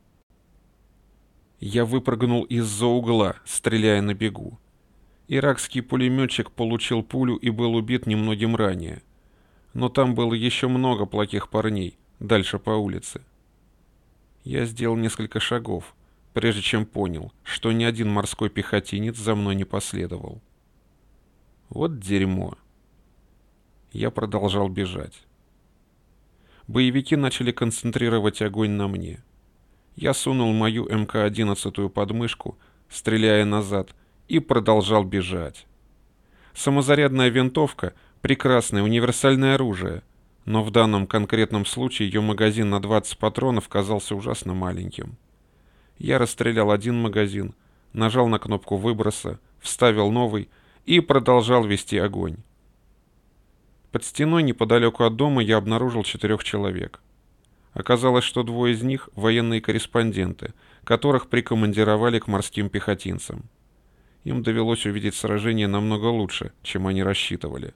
Я выпрыгнул из-за угла, стреляя на бегу. Иракский пулеметчик получил пулю и был убит немногим ранее. Но там было еще много плохих парней, дальше по улице. Я сделал несколько шагов, прежде чем понял, что ни один морской пехотинец за мной не последовал. Вот дерьмо. Я продолжал бежать. Боевики начали концентрировать огонь на мне. Я сунул мою эм ка одиннадцать под мышку, стреляя назад, и продолжал бежать. Самозарядная винтовка — прекрасное универсальное оружие, но в данном конкретном случае ее магазин на двадцать патронов казался ужасно маленьким. Я расстрелял один магазин, нажал на кнопку выброса, вставил новый и продолжал вести огонь. Под стеной неподалеку от дома я обнаружил четырех человек. Оказалось, что двое из них — военные корреспонденты, которых прикомандировали к морским пехотинцам. Им довелось увидеть сражение намного лучше, чем они рассчитывали.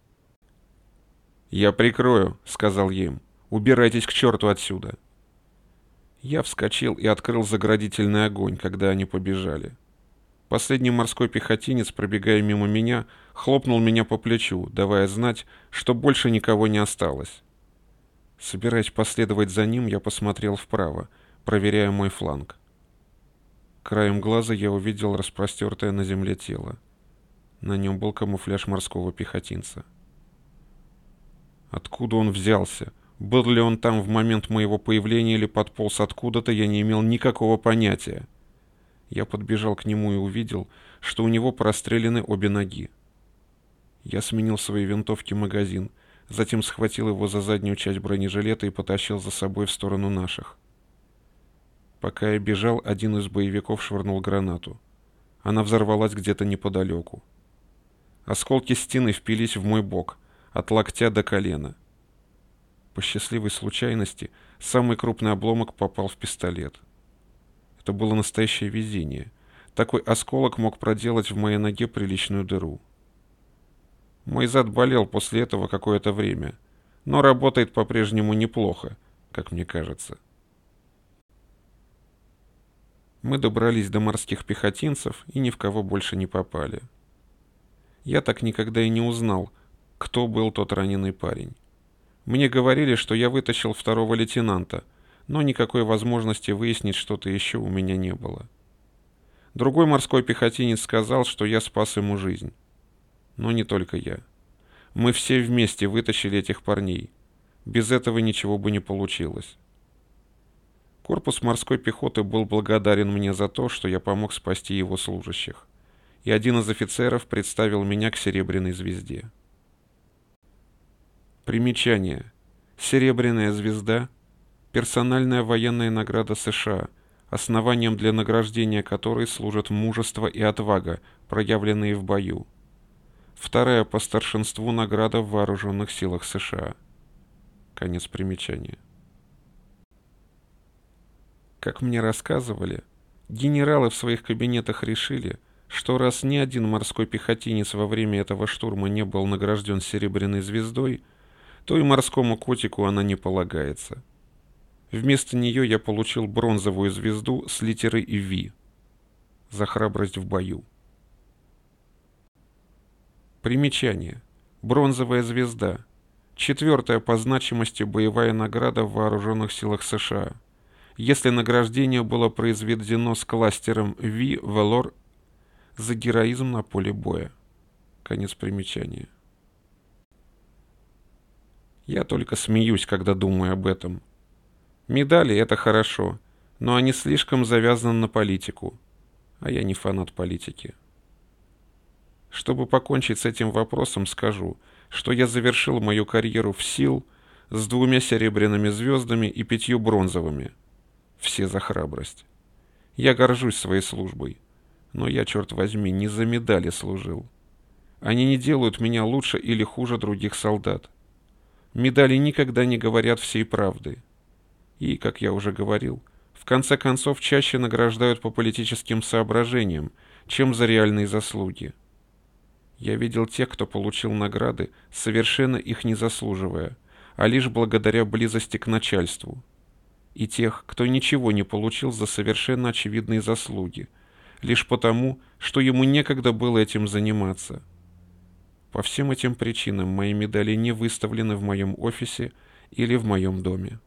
«Я прикрою», — сказал я им. «Убирайтесь к черту отсюда». Я вскочил и открыл заградительный огонь, когда они побежали. Последний морской пехотинец, пробегая мимо меня, хлопнул меня по плечу, давая знать, что больше никого не осталось. Собираясь последовать за ним, я посмотрел вправо, проверяя мой фланг. Краем глаза я увидел распростертое на земле тело. На нем был камуфляж морского пехотинца. Откуда он взялся? Был ли он там в момент моего появления или подполз откуда-то, я не имел никакого понятия. Я подбежал к нему и увидел, что у него прострелены обе ноги. Я сменил своей винтовке магазин, затем схватил его за заднюю часть бронежилета и потащил за собой в сторону наших. Пока я бежал, один из боевиков швырнул гранату. Она взорвалась где-то неподалеку. Осколки стены впились в мой бок, от локтя до колена. По счастливой случайности, самый крупный обломок попал в пистолет. Это было настоящее везение. Такой осколок мог проделать в моей ноге приличную дыру. Мой зад болел после этого какое-то время, но работает по-прежнему неплохо, как мне кажется. Мы добрались до морских пехотинцев и ни в кого больше не попали. Я так никогда и не узнал, кто был тот раненый парень. Мне говорили, что я вытащил второго лейтенанта, но никакой возможности выяснить что-то еще у меня не было. Другой морской пехотинец сказал, что я спас ему жизнь. Но не только я. Мы все вместе вытащили этих парней. Без этого ничего бы не получилось. Корпус морской пехоты был благодарен мне за то, что я помог спасти его служащих. И один из офицеров представил меня к Серебряной звезде. Примечание. Серебряная звезда — персональная военная награда США, основанием для награждения которой служат мужество и отвага, проявленные в бою. Вторая по старшинству награда в вооруженных силах США. Конец примечания. Как мне рассказывали, генералы в своих кабинетах решили, что раз ни один морской пехотинец во время этого штурма не был награжден Серебряной звездой, то и морскому котику она не полагается. Вместо нее я получил бронзовую звезду с литерой «Ви» за храбрость в бою. Примечание. Бронзовая звезда. Четвертая по значимости боевая награда в Вооруженных силах США. Если награждение было произведено с кластером Ви Valor за героизм на поле боя. Конец примечания. Я только смеюсь, когда думаю об этом. Медали — это хорошо, но они слишком завязаны на политику, а я не фанат политики. Чтобы покончить с этим вопросом, скажу, что я завершил мою карьеру в СИЛ с двумя серебряными звездами и пятью бронзовыми. Все за храбрость. Я горжусь своей службой, но я, черт возьми, не за медали служил. Они не делают меня лучше или хуже других солдат. Медали никогда не говорят всей правды. И, как я уже говорил, в конце концов чаще награждают по политическим соображениям, чем за реальные заслуги. Я видел тех, кто получил награды, совершенно их не заслуживая, а лишь благодаря близости к начальству. И тех, кто ничего не получил за совершенно очевидные заслуги, лишь потому, что ему некогда было этим заниматься. По всем этим причинам мои медали не выставлены в моем офисе или в моем доме.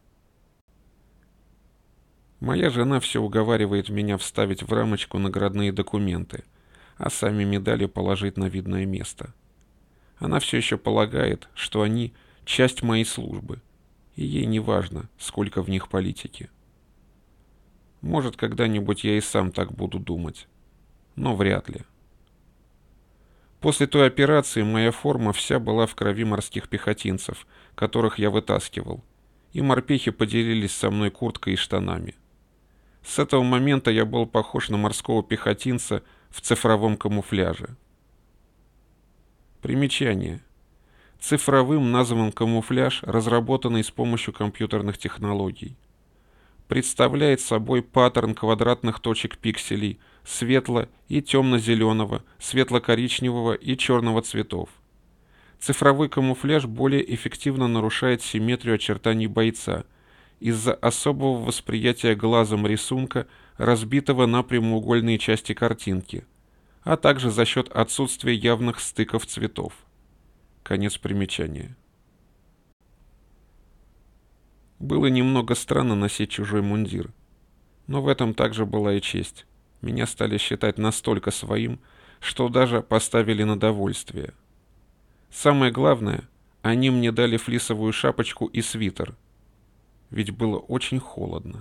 Моя жена все уговаривает меня вставить в рамочку наградные документы, а сами медали положить на видное место. Она все еще полагает, что они — часть моей службы, и ей не важно, сколько в них политики. Может, когда-нибудь я и сам так буду думать, но вряд ли. После той операции моя форма вся была в крови морских пехотинцев, которых я вытаскивал, и морпехи поделились со мной курткой и штанами. С этого момента я был похож на морского пехотинца в цифровом камуфляже. Примечание. Цифровым назван камуфляж, разработанный с помощью компьютерных технологий. Представляет собой паттерн квадратных точек пикселей светло- и темно-зеленого, светло-коричневого и черного цветов. Цифровой камуфляж более эффективно нарушает симметрию очертаний бойца из-за особого восприятия глазом рисунка, разбитого на прямоугольные части картинки, а также за счет отсутствия явных стыков цветов. Конец примечания. Было немного странно носить чужой мундир, но в этом также была и честь. Меня стали считать настолько своим, что даже поставили на довольствие. Самое главное, они мне дали флисовую шапочку и свитер, ведь было очень холодно.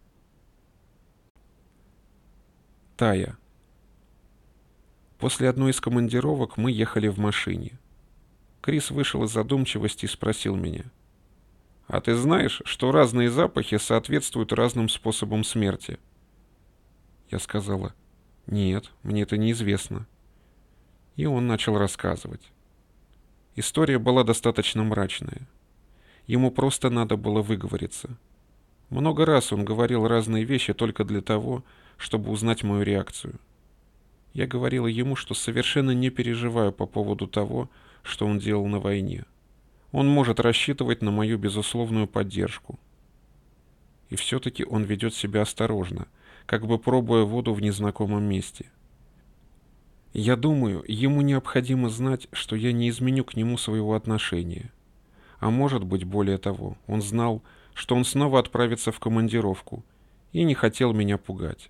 Тая. После одной из командировок мы ехали в машине. Крис вышел из задумчивости и спросил меня: «А ты знаешь, что разные запахи соответствуют разным способам смерти?» Я сказала: «Нет, мне это неизвестно». И он начал рассказывать. История была достаточно мрачная. Ему просто надо было выговориться. Много раз он говорил разные вещи только для того, чтобы узнать мою реакцию. Я говорила ему, что совершенно не переживаю по поводу того, что он делал на войне. Он может рассчитывать на мою безусловную поддержку. И все-таки он ведет себя осторожно, как бы пробуя воду в незнакомом месте. Я думаю, ему необходимо знать, что я не изменю к нему своего отношения. А может быть, более того, он знал, что он снова отправится в командировку и не хотел меня пугать.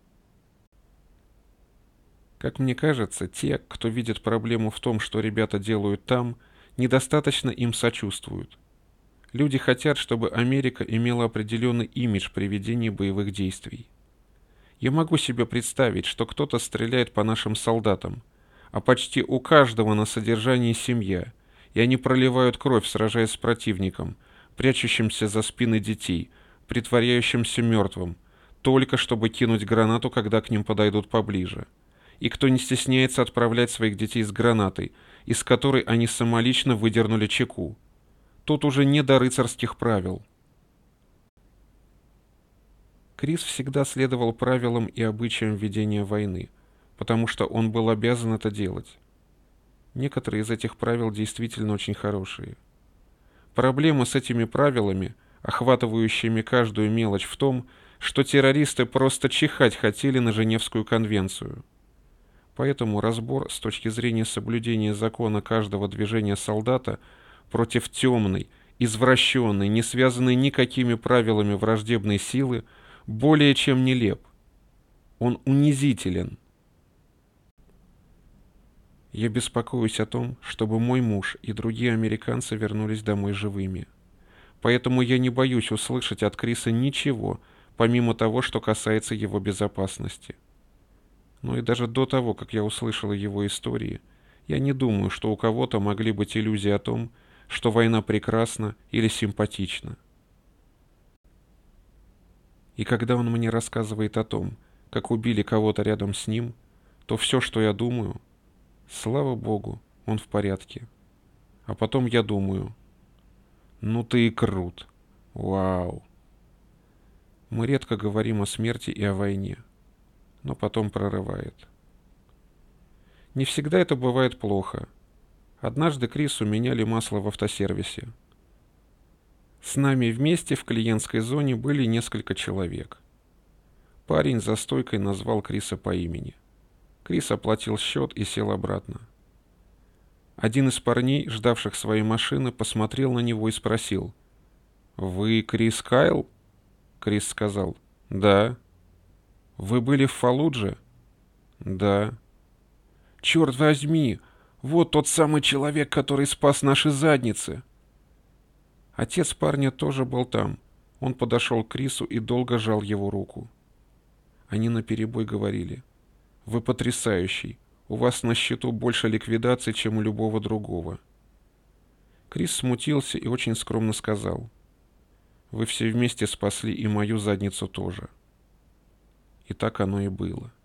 Как мне кажется, те, кто видит проблему в том, что ребята делают там, недостаточно им сочувствуют. Люди хотят, чтобы Америка имела определенный имидж при ведении боевых действий. Я могу себе представить, что кто-то стреляет по нашим солдатам, а почти у каждого на содержании семья, и они проливают кровь, сражаясь с противником, прячущимся за спины детей, притворяющимся мертвым, только чтобы кинуть гранату, когда к ним подойдут поближе. И кто не стесняется отправлять своих детей с гранатой, из которой они самолично выдернули чеку. Тут уже не до рыцарских правил. Крис всегда следовал правилам и обычаям ведения войны, потому что он был обязан это делать. Некоторые из этих правил действительно очень хорошие. Проблема с этими правилами охватывающими каждую мелочь в том, что террористы просто чихать хотели на Женевскую конвенцию. Поэтому разбор с точки зрения соблюдения закона каждого движения солдата против темной, извращенной, не связанной никакими правилами враждебной силы, более чем нелеп. Он унизителен. Я беспокоюсь о том, чтобы мой муж и другие американцы вернулись домой живыми. Поэтому я не боюсь услышать от Криса ничего, помимо того, что касается его безопасности. Но и даже до того, как я услышала его истории, я не думаю, что у кого-то могли быть иллюзии о том, что война прекрасна или симпатична. И когда он мне рассказывает о том, как убили кого-то рядом с ним, то все, что я думаю, слава Богу, он в порядке. А потом я думаю, ну ты и крут. Вау. Мы редко говорим о смерти и о войне, но потом прорывает. Не всегда это бывает плохо. Однажды Крису меняли масло в автосервисе. С нами вместе в клиентской зоне были несколько человек. Парень за стойкой назвал Криса по имени. Крис оплатил счет и сел обратно. Один из парней, ждавших своей машины, посмотрел на него и спросил: «Вы Крис Кайл?» Крис сказал: «Да». «Вы были в Фалудже?» «Да». «Черт возьми! Вот тот самый человек, который спас наши задницы!» Отец парня тоже был там. Он подошел к Крису и долго жал его руку. Они наперебой говорили: «Вы потрясающий! У вас на счету больше ликвидаций, чем у любого другого». Крис смутился и очень скромно сказал: «Вы все вместе спасли и мою задницу тоже». И так оно и было.